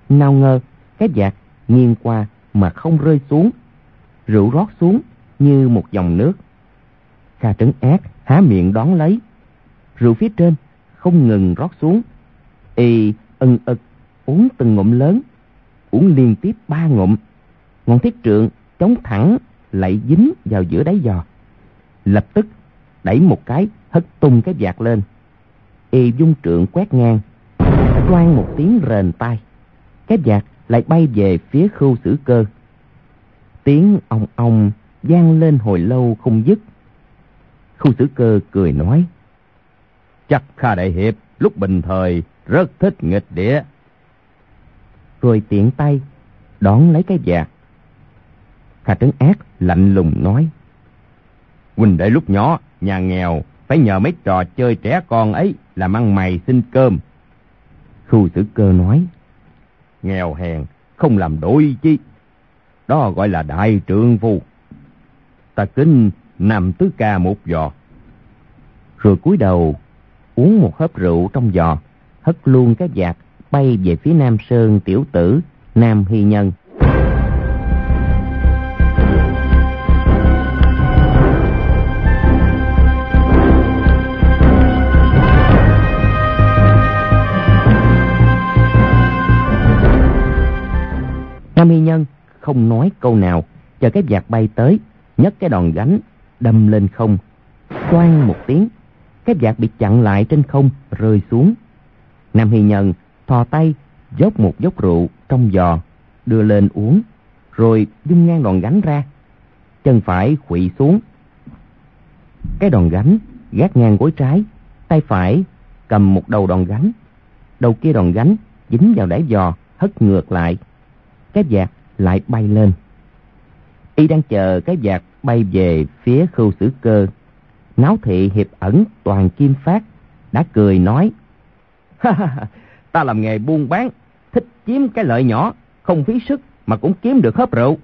Nào ngờ cái vạt nghiêng qua mà không rơi xuống, rượu rót xuống như một dòng nước. Kha Trấn Ác há miệng đón lấy, rượu phía trên không ngừng rót xuống. Y ân ực uống từng ngụm lớn, uống liên tiếp ba ngụm. Ngọn thiết trượng chống thẳng lại dính vào giữa đáy giò. Lập tức đẩy một cái hất tung cái vạt lên. Y dung trượng quét ngang, toang một tiếng rền tai. Cái vạt lại bay về phía Khưu Sử Cơ. Tiếng ong ong vang lên hồi lâu không dứt. Khưu Sử Cơ cười nói: chắc Kha đại hiệp lúc bình thời rất thích nghịch địa. Rồi tiện tay đón lấy cái vạt. Kha Trấn Ác lạnh lùng nói: huynh đệ lúc nhỏ nhà nghèo, phải nhờ mấy trò chơi trẻ con ấy làm ăn mày xin cơm. Khưu Sử Cơ nói: nghèo hèn không làm đổi chi, đó gọi là đại trượng phu. Ta kính Nam Tứ Ca một giò. Rồi cúi đầu uống một hớp rượu trong giò, hất luôn cái vạt bay về phía Nam Sơn tiểu tử Nam Hy Nhân. Nam Hy Nhân không nói câu nào, chờ cái vạt bay tới, nhấc cái đòn gánh đâm lên không. Toang một tiếng, cái vạt bị chặn lại trên không, rơi xuống. Nam Hy Nhân thò tay dốc một dốc rượu trong giò, đưa lên uống, rồi vung ngang đòn gánh ra. Chân phải khuỵu xuống, cái đòn gánh gác ngang gối trái, tay phải cầm một đầu đòn gánh, đầu kia đòn gánh dính vào đáy giò, hất ngược lại. Cái vạt lại bay lên. Y đang chờ cái vạt bay về phía Khưu Sử Cơ. Náo thị hiệp ẩn Toàn Kim Phát đã cười nói: ha ha, ta làm nghề buôn bán, thích chiếm cái lợi nhỏ, không phí sức mà cũng kiếm được hớp rượu.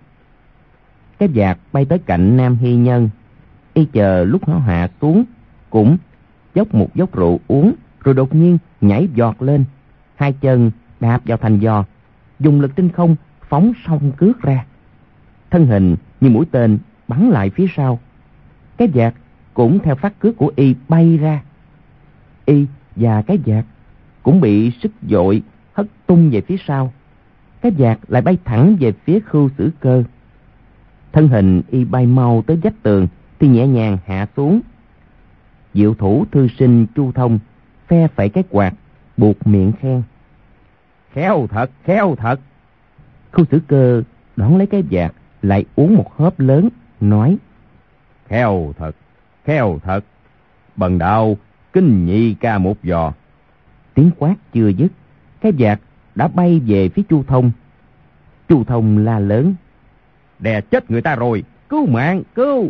Cái vạt bay tới cạnh Nam Hy Nhân. Y chờ lúc nó hạ xuống, cũng dốc một dốc rượu uống, rồi đột nhiên nhảy giọt lên, hai chân đạp vào thành giò, dùng lực trên không phóng song cước ra. Thân hình như mũi tên bắn lại phía sau. Cái vạt cũng theo phát cước của Y bay ra. Y và cái vạt cũng bị sức dội hất tung về phía sau. Cái vạt lại bay thẳng về phía Khưu Sử Cơ. Thân hình Y bay mau tới vách tường thì nhẹ nhàng hạ xuống. Diệu thủ thư sinh Chu Thông phe phẩy cái quạt, buộc miệng khen: khéo thật, khéo thật. Khưu Sử Cơ đón lấy cái vạt, lại uống một hớp lớn, nói: khéo thật, khéo thật. Bần đạo kính nhị ca một giò. Tiếng quát chưa dứt, cái vạt đã bay về phía Chu Thông. Chu Thông la lớn: đè chết người ta rồi, cứu mạng, cứu.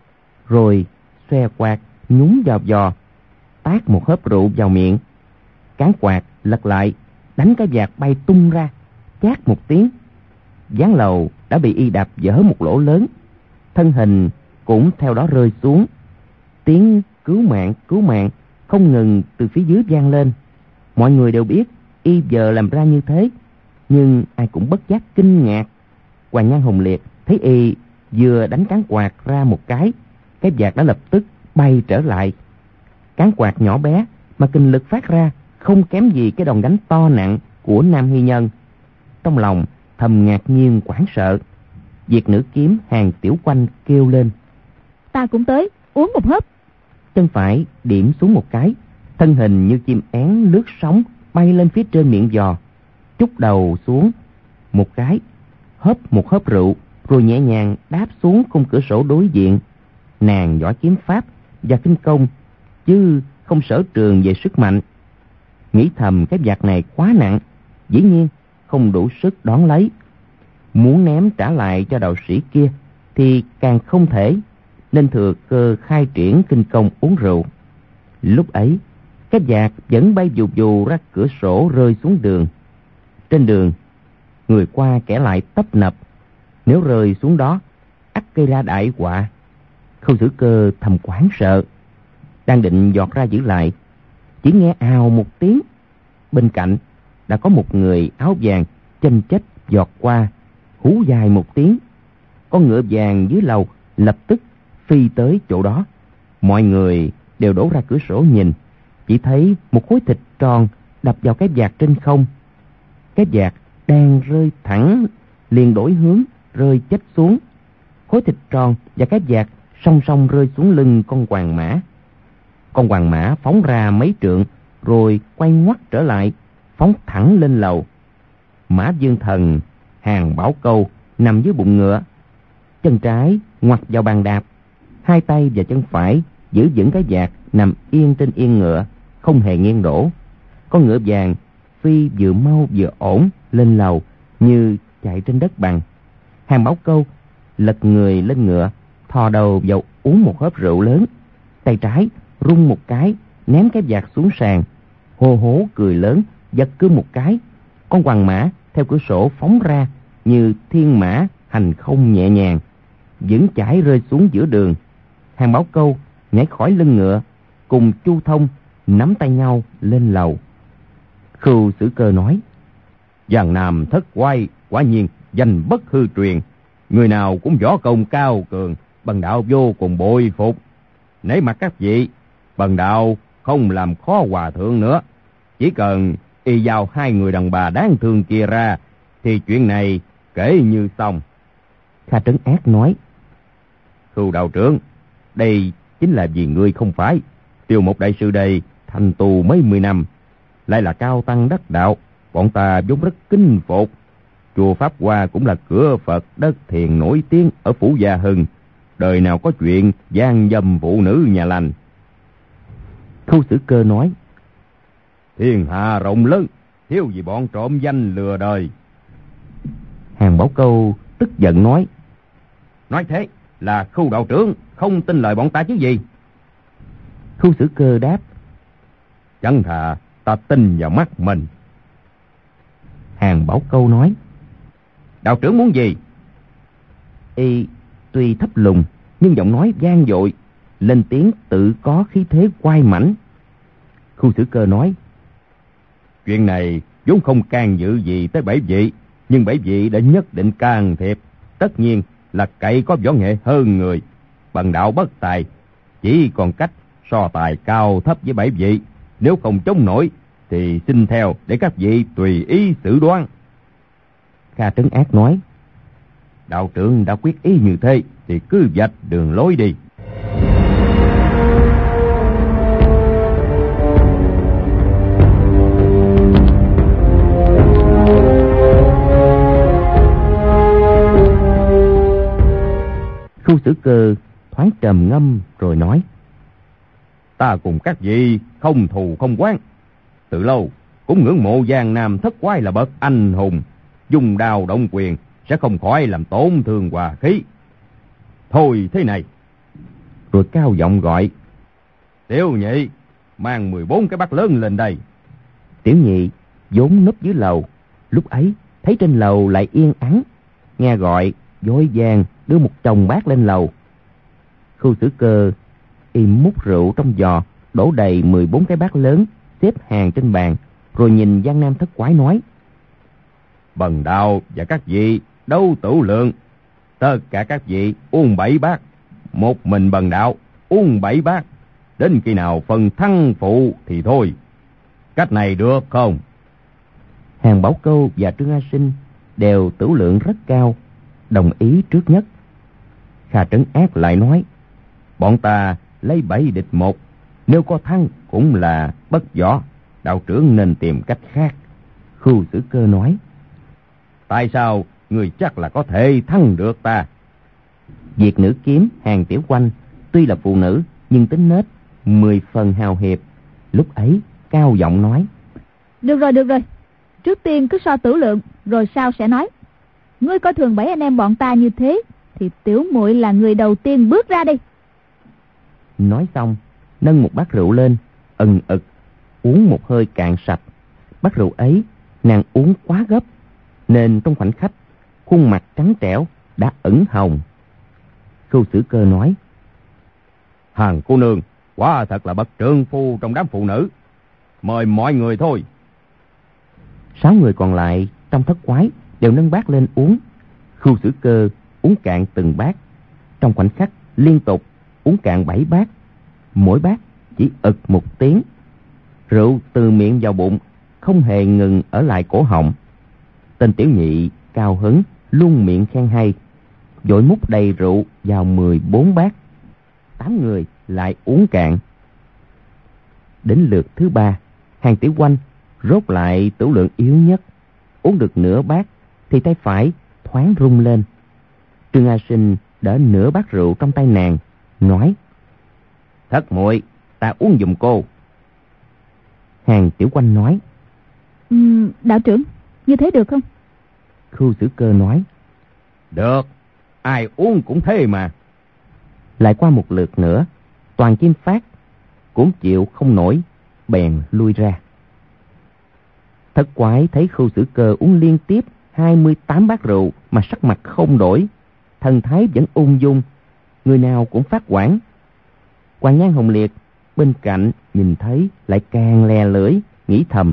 Rồi xoe quạt nhúng vào giò, tát một hớp rượu vào miệng. Cán quạt lật lại, đánh cái vạt bay tung ra, chát một tiếng. Gián lầu đã bị Y đạp vỡ một lỗ lớn, thân hình cũng theo đó rơi xuống. Tiếng cứu mạng, cứu mạng không ngừng từ phía dưới vang lên. Mọi người đều biết Y giờ làm ra như thế, nhưng ai cũng bất giác kinh ngạc. Hoàng Nhan Hùng Liệt thấy Y vừa đánh cán quạt ra một cái, cái vạt đã lập tức bay trở lại. Cán quạt nhỏ bé mà kinh lực phát ra không kém gì cái đòn đánh to nặng của Nam Hy Nhân. Trong lòng thầm ngạc nhiên hoảng sợ. Việt nữ kiếm Hàng Tiểu Quanh kêu lên: ta cũng tới, uống một hớp. Chân phải điểm xuống một cái, thân hình như chim én lướt sóng bay lên phía trên miệng giò, trút đầu xuống một cái, hớp một hớp rượu, rồi nhẹ nhàng đáp xuống khung cửa sổ đối diện. Nàng giỏi kiếm pháp và kinh công, chứ không sở trường về sức mạnh. Nghĩ thầm cái vạt này quá nặng, dĩ nhiên không đủ sức đón lấy. Muốn ném trả lại cho đạo sĩ kia thì càng không thể, nên thừa cơ khai triển kinh công uống rượu. Lúc ấy, cái vạt vẫn bay vù vù ra cửa sổ rơi xuống đường. Trên đường, người qua kẻ lại tấp nập, nếu rơi xuống đó, ắt gây ra đại họa. Khâu Sử Cơ thầm hoảng sợ, đang định giọt ra giữ lại, chỉ nghe ào một tiếng. Bên cạnh đã có một người áo vàng chênh chách giọt qua, hú dài một tiếng. Con ngựa vàng dưới lầu lập tức phi tới chỗ đó. Mọi người đều đổ ra cửa sổ nhìn, chỉ thấy một khối thịt tròn đập vào cái vạt trên không. Cái vạt đang rơi thẳng, liền đổi hướng, rơi chếch xuống. Khối thịt tròn và cái vạt song song rơi xuống lưng con hoàng mã. Con hoàng mã phóng ra mấy trượng, rồi quay ngoắt trở lại, phóng thẳng lên lầu. Mã Dương Thần, Hàn Bảo Câu nằm dưới bụng ngựa, chân trái ngoặt vào bàn đạp, hai tay và chân phải giữ vững cái vạt, nằm yên trên yên ngựa, không hề nghiêng đổ. Con ngựa vàng phi vừa mau vừa ổn lên lầu, như chạy trên đất bằng. Hàn Bảo Câu lật người lên ngựa, thò đầu vào uống một hớp rượu lớn, tay trái rung một cái, ném cái vạt xuống sàn, hô hố cười lớn, giật cương một cái. Con hoàng mã theo cửa sổ phóng ra như thiên mã hành không nhẹ nhàng, vững chãi rơi xuống giữa đường. Hàn Bảo Câu nhảy khỏi lưng ngựa, cùng Chu Thông nắm tay nhau lên lầu. Khưu Sử Cơ nói: Giang Nam thất quái quả nhiên danh bất hư truyền, người nào cũng võ công cao cường, bần đạo vô cùng bội phục. Nể mặt các vị, bần đạo không làm khó hòa thượng nữa, chỉ cần y giao hai người đàn bà đáng thương kia ra thì chuyện này kể như xong. Kha Trấn Ác nói: Khưu đạo trưởng, đây chính là vì ngươi không phải. Tiêu Một đại sư đây thành tù mấy mươi năm, lại là cao tăng đắc đạo, bọn ta vốn rất kính phục. Chùa Pháp Hoa cũng là cửa Phật đất thiền nổi tiếng ở phủ Gia Hưng, đời nào có chuyện gian dâm phụ nữ nhà lành. Khưu Sử Cơ nói: Thiên hạ rộng lớn, thiếu gì bọn trộm danh lừa đời. Hàn Bảo Câu tức giận nói: Nói thế là Khưu đạo trưởng không tin lời bọn ta chứ gì? Khưu Sử Cơ đáp: Chẳng thà ta tin vào mắt mình. Hàn Bảo Câu nói: Đạo trưởng muốn gì? Y tuy thấp lùng nhưng giọng nói vang dội, lên tiếng tự có khí thế oai mãnh. Khưu Sử Cơ nói: Chuyện này vốn không can dự gì tới bảy vị, nhưng bảy vị đã nhất định can thiệp, tất nhiên là cậy có võ nghệ hơn người. Bần đạo bất tài, chỉ còn cách so tài cao thấp với bảy vị. Nếu không chống nổi thì xin theo để các vị tùy ý xử đoán. Kha Trấn Ác nói: Đạo trưởng đã quyết ý như thế thì cứ vạch đường lối đi. Khưu Sử Cơ thoáng trầm ngâm rồi nói: Ta cùng các vị không thù không oán, từ lâu cũng ngưỡng mộ Giang Nam thất quái là bậc anh hùng, dùng đao động quyền sẽ không khỏi làm tổn thương hòa khí. Thôi thế này. Rồi cao giọng gọi: Tiểu Nhị, mang mười bốn cái bát lớn lên đây. Tiểu Nhị vốn núp dưới lầu, lúc ấy thấy trên lầu lại yên ắng, nghe gọi vội vàng đưa một chồng bát lên lầu. Khưu Sử Cơ y múc rượu trong giò, đổ đầy mười bốn cái bát lớn, xếp hàng trên bàn, rồi nhìn Giang Nam thất quái nói: Bần đạo và các vị đấu tử lượng, tất cả các vị uống bảy bát, một mình bần đạo uống bảy bát, đến khi nào phần thắng phụ thì thôi. Cách này được không? Hàn Bảo Câu và Trương A Sinh đều tử lượng rất cao, đồng ý trước nhất. Kha Trấn Ác lại nói: Bọn ta lấy bảy địch một, nếu có thắng cũng là bất võ, đạo trưởng nên tìm cách khác. Khưu Sử Cơ nói: Tại sao người chắc là có thể thắng được ta? Việt nữ kiếm Hàn Tiểu Quanh tuy là phụ nữ nhưng tính nết mười phần hào hiệp, lúc ấy cao giọng nói: Được rồi, được rồi, trước tiên cứ so tử lượng, rồi sau sẽ nói. Ngươi coi thường bảy anh em bọn ta như thế, thì tiểu muội là người đầu tiên bước ra đi. Nói xong, nâng một bát rượu lên, ừng ực uống một hơi cạn sạch. Bát rượu ấy nàng uống quá gấp, nên trong khoảnh khắc khuôn mặt trắng trẻo đã ửng hồng. Khưu Sử Cơ nói: Hàn cô nương quả thật là bậc trượng phu trong đám phụ nữ, mời mọi người thôi. Sáu người còn lại trong thất quái đều nâng bát lên uống. Khưu Sử Cơ uống cạn từng bát, trong khoảnh khắc liên tục uống cạn bảy bát, mỗi bát chỉ ực một tiếng. Rượu từ miệng vào bụng, không hề ngừng ở lại cổ họng. Tên tiểu nhị cao hứng luôn miệng khen hay, vội múc đầy rượu vào mười bốn bát. Tám người lại uống cạn. Đến lượt thứ ba, Hàng Tiểu Oanh rốt lại tửu lượng yếu nhất, uống được nửa bát thì tay phải thoáng rung lên. Trương A Sinh đỡ nửa bát rượu trong tay nàng, nói: Thất muội, ta uống giùm cô. Hàng Tiểu Oanh nói: uhm, đạo trưởng, như thế được không? Khưu Sử Cơ nói: Được, ai uống cũng thế mà. Lại qua một lượt nữa, Toàn Kim Phát cũng chịu không nổi, bèn lui ra. Thất quái thấy Khưu Sử Cơ uống liên tiếp hai mươi tám bát rượu mà sắc mặt không đổi, thần thái vẫn ung dung, người nào cũng phát hoảng. Hoàng Nhan Hồng Liệt bên cạnh nhìn thấy lại càng lè lưỡi, nghĩ thầm: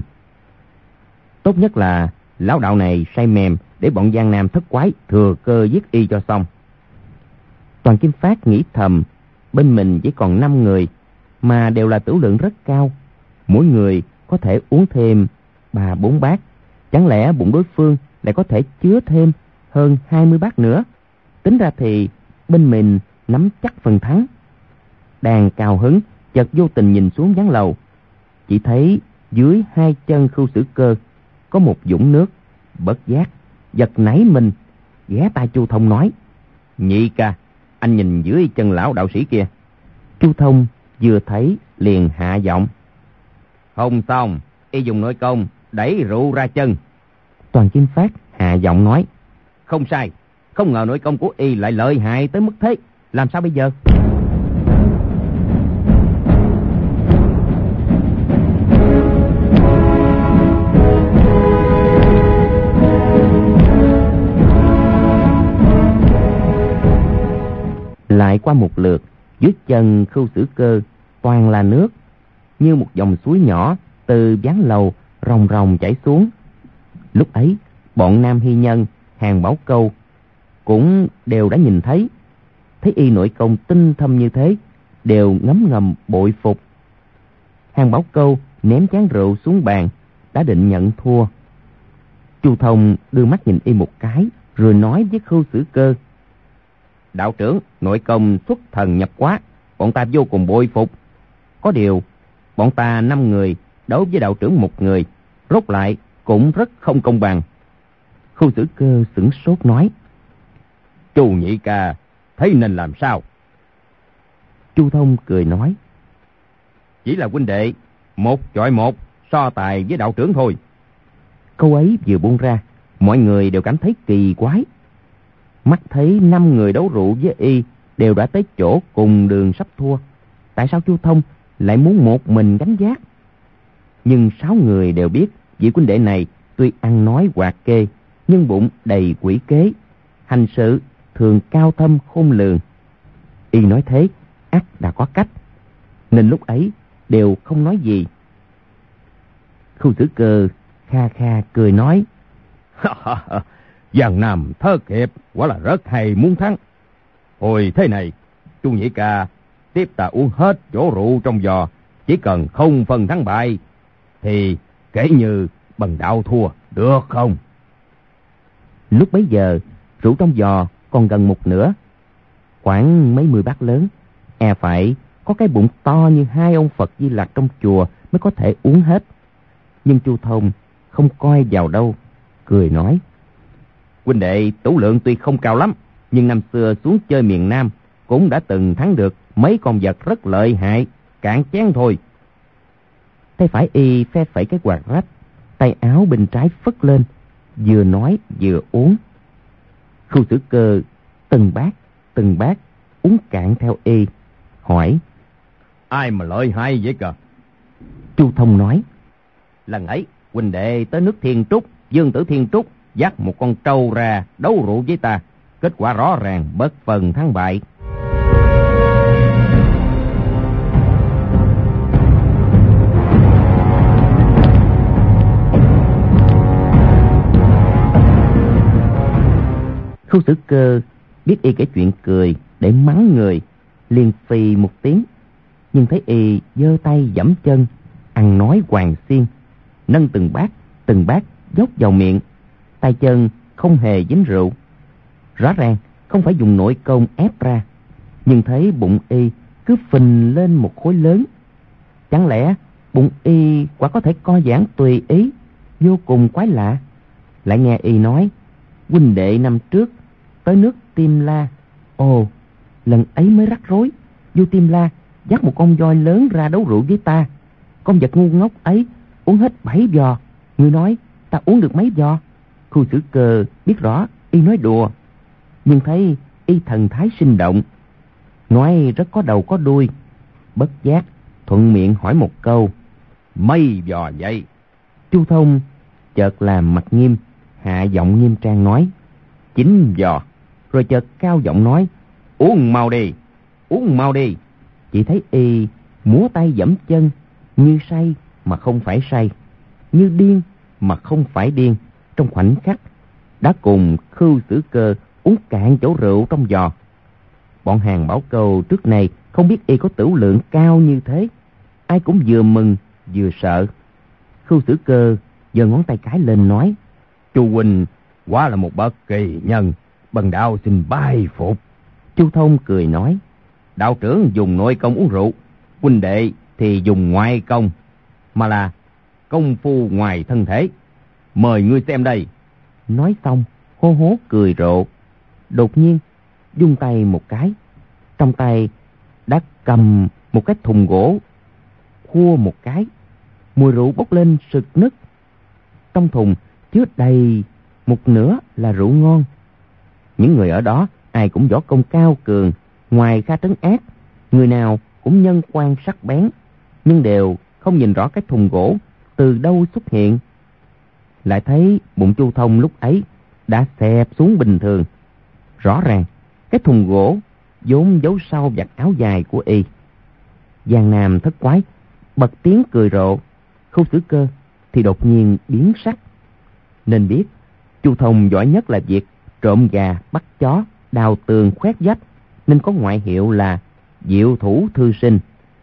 tốt nhất là lão đạo này say mềm để bọn Giang Nam thất quái thừa cơ giết y cho xong. Toàn Kim Phát nghĩ thầm, bên mình chỉ còn năm người mà đều là tửu lượng rất cao, mỗi người có thể uống thêm ba bốn bát, chẳng lẽ bụng đối phương lại có thể chứa thêm hơn hai mươi bát nữa? Tính ra thì bên mình nắm chắc phần thắng. Đang cao hứng, chợt vô tình nhìn xuống gián lầu, chỉ thấy dưới hai chân Khưu Sử Cơ có một vũng nước, bất giác giật nảy mình, ghé tai Chu Thông nói: Nhị ca, anh nhìn dưới chân lão đạo sĩ kia. Chu Thông vừa thấy liền hạ giọng: Không xong, y dùng nội công đẩy rượu ra chân. Toàn Kim Phát hạ giọng nói: Không sai, không ngờ nội công của y lại lợi hại tới mức thế, làm sao bây giờ? Lại qua một lượt, dưới chân Khưu Sử Cơ toàn là nước, như một dòng suối nhỏ từ ván lầu ròng ròng chảy xuống. Lúc ấy, bọn Nam Hy Nhân, Hàng Bảo Câu cũng đều đã nhìn thấy, thấy y nội công tinh thâm như thế, đều ngấm ngầm bội phục. Hàng Bảo Câu ném chén rượu xuống bàn, đã định nhận thua. Chu Thông đưa mắt nhìn y một cái, rồi nói với Khưu Sử Cơ: Đạo trưởng, nội công xuất thần nhập hóa, bọn ta vô cùng bội phục. Có điều, bọn ta năm người đấu với đạo trưởng một người, rốt lại cũng rất không công bằng. Khưu Sử Cơ sửng sốt nói: Chu nhị ca, thấy nên làm sao? Chu Thông cười nói: Chỉ là huynh đệ, một chọi một, so tài với đạo trưởng thôi. Câu ấy vừa buông ra, mọi người đều cảm thấy kỳ quái. Mắt thấy năm người đấu rượu với y đều đã tới chỗ cùng đường sắp thua, tại sao Chu Thông lại muốn một mình gánh vác? Nhưng sáu người đều biết vị huynh đệ này tuy ăn nói hoạt kê, nhưng bụng đầy quỷ kế, hành sự thường cao thâm khôn lường. Y nói thế ắt đã có cách, nên lúc ấy đều không nói gì. Khưu Sử Cơ kha kha cười nói: Giang Nam thất hiệp quả là rất hay muốn thắng. Hồi thế này, Chu nhị ca tiếp ta uống hết chỗ rượu trong giò, chỉ cần không phân thắng bại thì kể như bần đạo thua, được không? Lúc bấy giờ rượu trong giò còn gần một nửa, khoảng mấy mươi bát lớn, e phải có cái bụng to như hai ông Phật Di Lặc trong chùa mới có thể uống hết. Nhưng Chu Thông không coi vào đâu, cười nói: Huynh đệ tửu lượng tuy không cao lắm, nhưng năm xưa xuống chơi miền Nam cũng đã từng thắng được mấy con vật rất lợi hại, cạn chén thôi. Tay phải y phe phẩy cái quạt rách, tay áo bên trái phất lên, vừa nói vừa uống. Khưu Sử Cơ từng bát từng bát uống cạn theo y, hỏi: Ai mà lợi hại vậy cờ? Chu Thông nói: Lần ấy huynh đệ tới nước Thiên Trúc, Dương Tử Thiên Trúc dắt một con trâu ra đấu rượu với ta, kết quả rõ ràng bất phần thắng bại. Khưu Sử Cơ biết y kể chuyện cười để mắng người, liền phì một tiếng, nhưng thấy y giơ tay giẫm chân, ăn nói hoàng xiên, nâng từng bát từng bát dốc vào miệng, tay chân không hề dính rượu. Rõ ràng không phải dùng nội công ép ra, nhưng thấy bụng y cứ phình lên một khối lớn. Chẳng lẽ bụng y quả có thể co giãn tùy ý, vô cùng quái lạ. Lại nghe y nói, huynh đệ năm trước tới nước Tiêm La, ồ, lần ấy mới rắc rối. vua Tiêm La dắt một con voi lớn ra đấu rượu với ta. Con vật ngu ngốc ấy uống hết bảy giò. Ngươi nói ta uống được mấy giò? Khưu Sử Cơ biết rõ y nói đùa, nhưng thấy y thần thái sinh động, nói rất có đầu có đuôi, bất giác thuận miệng hỏi một câu, mấy giò vậy? Chu Thông chợt làm mặt nghiêm, hạ giọng nghiêm trang nói, chín giò. Rồi chợt cao giọng nói, uống mau đi, uống mau đi. Chỉ thấy y múa tay giẫm chân, như say mà không phải say, như điên mà không phải điên. Trong khoảnh khắc đã cùng Khưu Sử Cơ uống cạn chỗ rượu trong giò. Bọn Hàn Bảo Câu trước này không biết y có tửu lượng cao như thế, ai cũng vừa mừng vừa sợ. Khưu Sử Cơ giơ ngón tay cái lên nói, Chu huynh quả là một bậc kỳ nhân, bần đạo xin bái phục. Chu Thông cười nói, đạo trưởng dùng nội công uống rượu, huynh đệ thì dùng ngoại công, mà là công phu ngoài thân thể. Mời ngươi xem đây. Nói xong hô hố cười rộ, đột nhiên vung tay một cái, trong tay đã cầm một cái thùng gỗ, khua một cái, mùi rượu bốc lên sực nức. Trong thùng chứa đầy một nửa là rượu ngon. Những người ở đó ai cũng võ công cao cường, ngoài Kha Trấn Ác, người nào cũng nhân quan sắc bén, nhưng đều không nhìn rõ cái thùng gỗ từ đâu xuất hiện. Lại thấy bụng Chu Thông lúc ấy đã xẹp xuống bình thường. Rõ ràng cái thùng gỗ vốn giấu sau vạt áo dài của y. Giang Nam thất quái bật tiếng cười rộ. Khưu Sử Cơ thì đột nhiên biến sắc. Nên biết Chu Thông giỏi nhất là việc trộm gà, bắt chó, đào tường, khoét vách, nên có ngoại hiệu là diệu thủ thư sinh.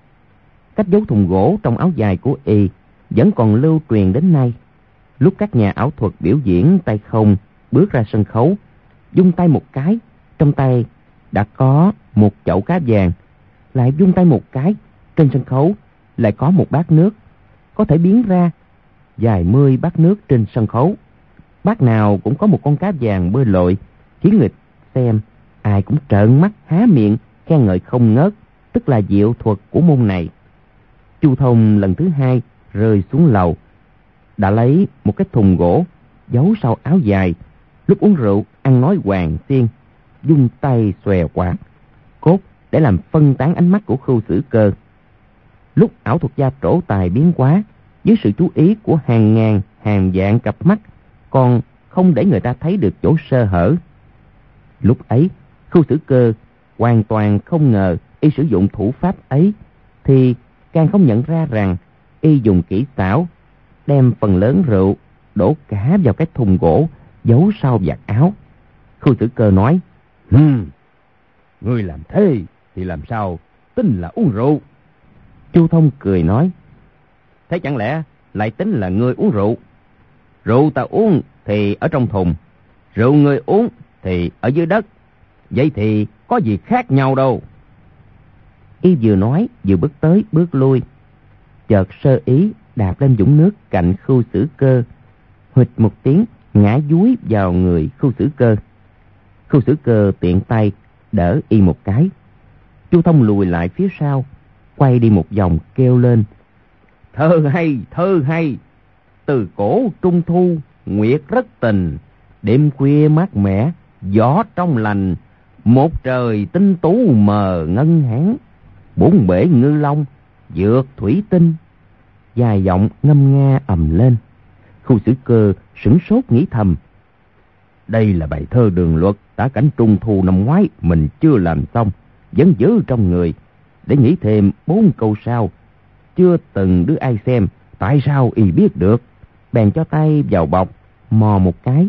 Cách giấu thùng gỗ trong áo dài của y vẫn còn lưu truyền đến nay. Lúc các nhà ảo thuật biểu diễn tay không bước ra sân khấu, vung tay một cái, trong tay đã có một chậu cá vàng, lại vung tay một cái, trên sân khấu lại có một bát nước. Có thể biến ra vài mươi bát nước trên sân khấu, bát nào cũng có một con cá vàng bơi lội, khiến người xem ai cũng trợn mắt há miệng khen ngợi không ngớt, tức là diệu thuật của môn này. Chu Thông lần thứ hai rơi xuống lầu, đã lấy một cái thùng gỗ giấu sau áo dài. Lúc uống rượu ăn nói hoàng xiên, vung tay xòe quạt, cốt để làm phân tán ánh mắt của Khưu Sử Cơ. Lúc ảo thuật gia trổ tài biến hóa, dưới sự chú ý của hàng ngàn hàng vạn cặp mắt, còn không để người ta thấy được chỗ sơ hở. Lúc ấy Khưu Sử Cơ hoàn toàn không ngờ y sử dụng thủ pháp ấy, thì càng không nhận ra rằng y dùng kỹ xảo đem phần lớn rượu đổ cả vào cái thùng gỗ giấu sau vạt áo. Khưu Sử Cơ nói, Hừm, ngươi làm thế thì làm sao tính là uống rượu? Chu Thông cười nói, thế chẳng lẽ lại tính là ngươi uống rượu? Rượu ta uống thì ở trong thùng, rượu ngươi uống thì ở dưới đất, vậy thì có gì khác nhau đâu. Y vừa nói vừa bước tới bước lui, chợt sơ ý đạp lên vũng nước cạnh Khưu Sử Cơ, huỵch một tiếng ngã dúi vào người Khưu Sử Cơ. Khưu Sử Cơ tiện tay đỡ y một cái. Chu Thông lùi lại phía sau, quay đi một vòng kêu lên, thơ hay, thơ hay. Từ cổ trung thu nguyệt rất tình, đêm khuya mát mẻ gió trong lành, một trời tinh tú mờ ngân hán, bốn bể ngư long dược thủy tinh. Dài giọng ngâm nga ầm lên. Khưu Sử Cơ sửng sốt nghĩ thầm, đây là bài thơ đường luật tả cảnh trung thu năm ngoái mình chưa làm xong, vẫn giữ trong người, để nghĩ thêm bốn câu sau. Chưa từng đứa ai xem, tại sao y biết được? Bèn cho tay vào bọc mò một cái,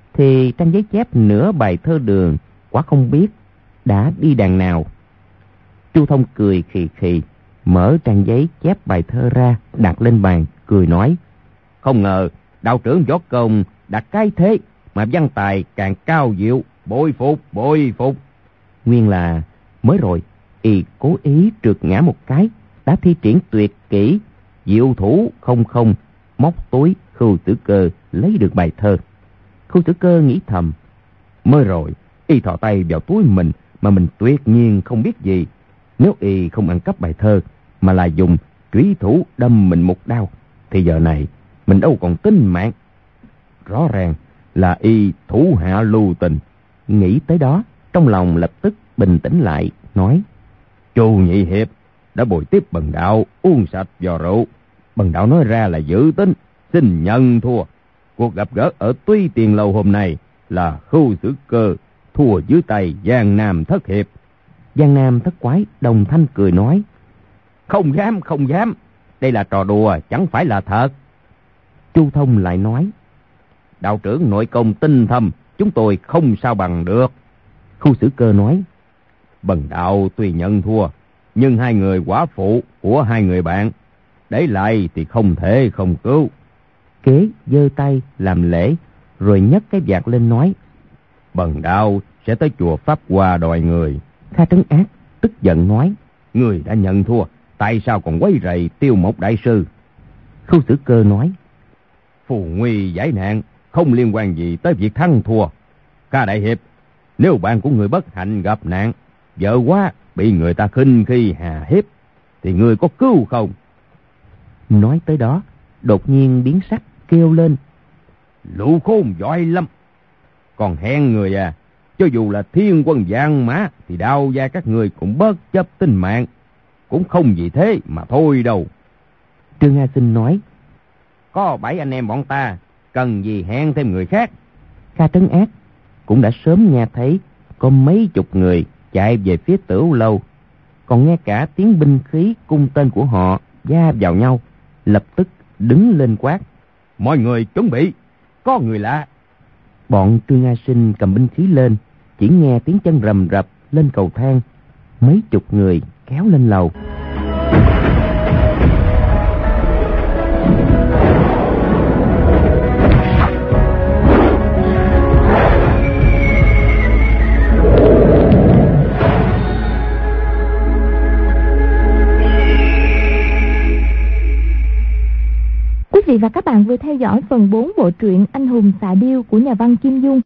thì trang giấy chép nửa bài thơ Đường, quả không biết đã đi đàn nào. Chu Thông cười khì khì, mở trang giấy chép bài thơ ra, đặt lên bàn, cười nói: Không ngờ đạo trưởng võ công đạt cái thế mà văn tài càng cao diệu, bội phục, bội phục. Nguyên là mới rồi y cố ý trượt ngã một cái, đã thi triển tuyệt kỹ diệu thủ không không, móc túi Khưu Tử Cơ lấy được bài thơ. Khưu Tử Cơ nghĩ thầm: mới rồi y thò tay vào túi mình mà mình tuyệt nhiên không biết gì. Nếu y không ăn cắp bài thơ mà là dùng trủy thủ đâm mình một đao, thì giờ này mình đâu còn tính mạng. Rõ ràng là y thủ hạ lưu tình. Nghĩ tới đó, trong lòng lập tức bình tĩnh lại, nói: Chu nhị hiệp đã bồi tiếp Bần đạo uống sạch vò rượu. Bần đạo nói ra là dự tính, xin nhận thua. Cuộc gặp gỡ ở Tuy Tiền Lầu hôm nay là Khưu Tử Cơ thua dưới tay Giang Nam Thất Hiệp. Giang Nam Thất Quái đồng thanh cười nói: Không dám, không dám, đây là trò đùa, chẳng phải là thật. Chu Thông lại nói: Đạo trưởng nội công tinh thâm, chúng tôi không sao bằng được. Khưu Tử Cơ nói: Bần đạo tuy nhận thua, nhưng hai người quả phụ của hai người bạn để lại thì không thể không cứu. Kế giơ tay làm lễ, rồi nhấc cái vạt lên nói: Bần đạo sẽ tới chùa Pháp Hoa đòi người. Kha Trấn Ác tức giận nói: Người đã nhận thua, tại sao còn quấy rầy Tiêu Mộc đại sư? Khưu Tử Cơ nói: Phù nguy giải nạn không liên quan gì tới việc thắng thua. Kha đại hiệp, nếu bạn của người bất hạnh gặp nạn, vợ quá bị người ta khinh khi hà hiếp, thì người có cứu không? Nói tới đó, đột nhiên biến sắc kêu lên: Lũ khôn giỏi lắm. Còn hẹn người à, cho dù là thiên quân vạn mã thì đao gia các người cũng bất chấp tính mạng, cũng không vì thế mà thôi đâu. Trương A Sinh nói: Có bảy anh em bọn ta, cần gì hẹn thêm người khác? Kha Trấn Ác cũng đã sớm nghe thấy có mấy chục người chạy về phía Tửu Lâu, còn nghe cả tiếng binh khí cung tên của họ va vào nhau, lập tức đứng lên quát: Mọi người chuẩn bị, có người lạ. Bọn Trương A Sinh cầm binh khí lên, chỉ nghe tiếng chân rầm rập lên cầu thang, mấy chục người kéo lên lầu. Quý vị và các bạn vừa theo dõi phần bốn bộ truyện Anh hùng xạ điêu của nhà văn Kim Dung.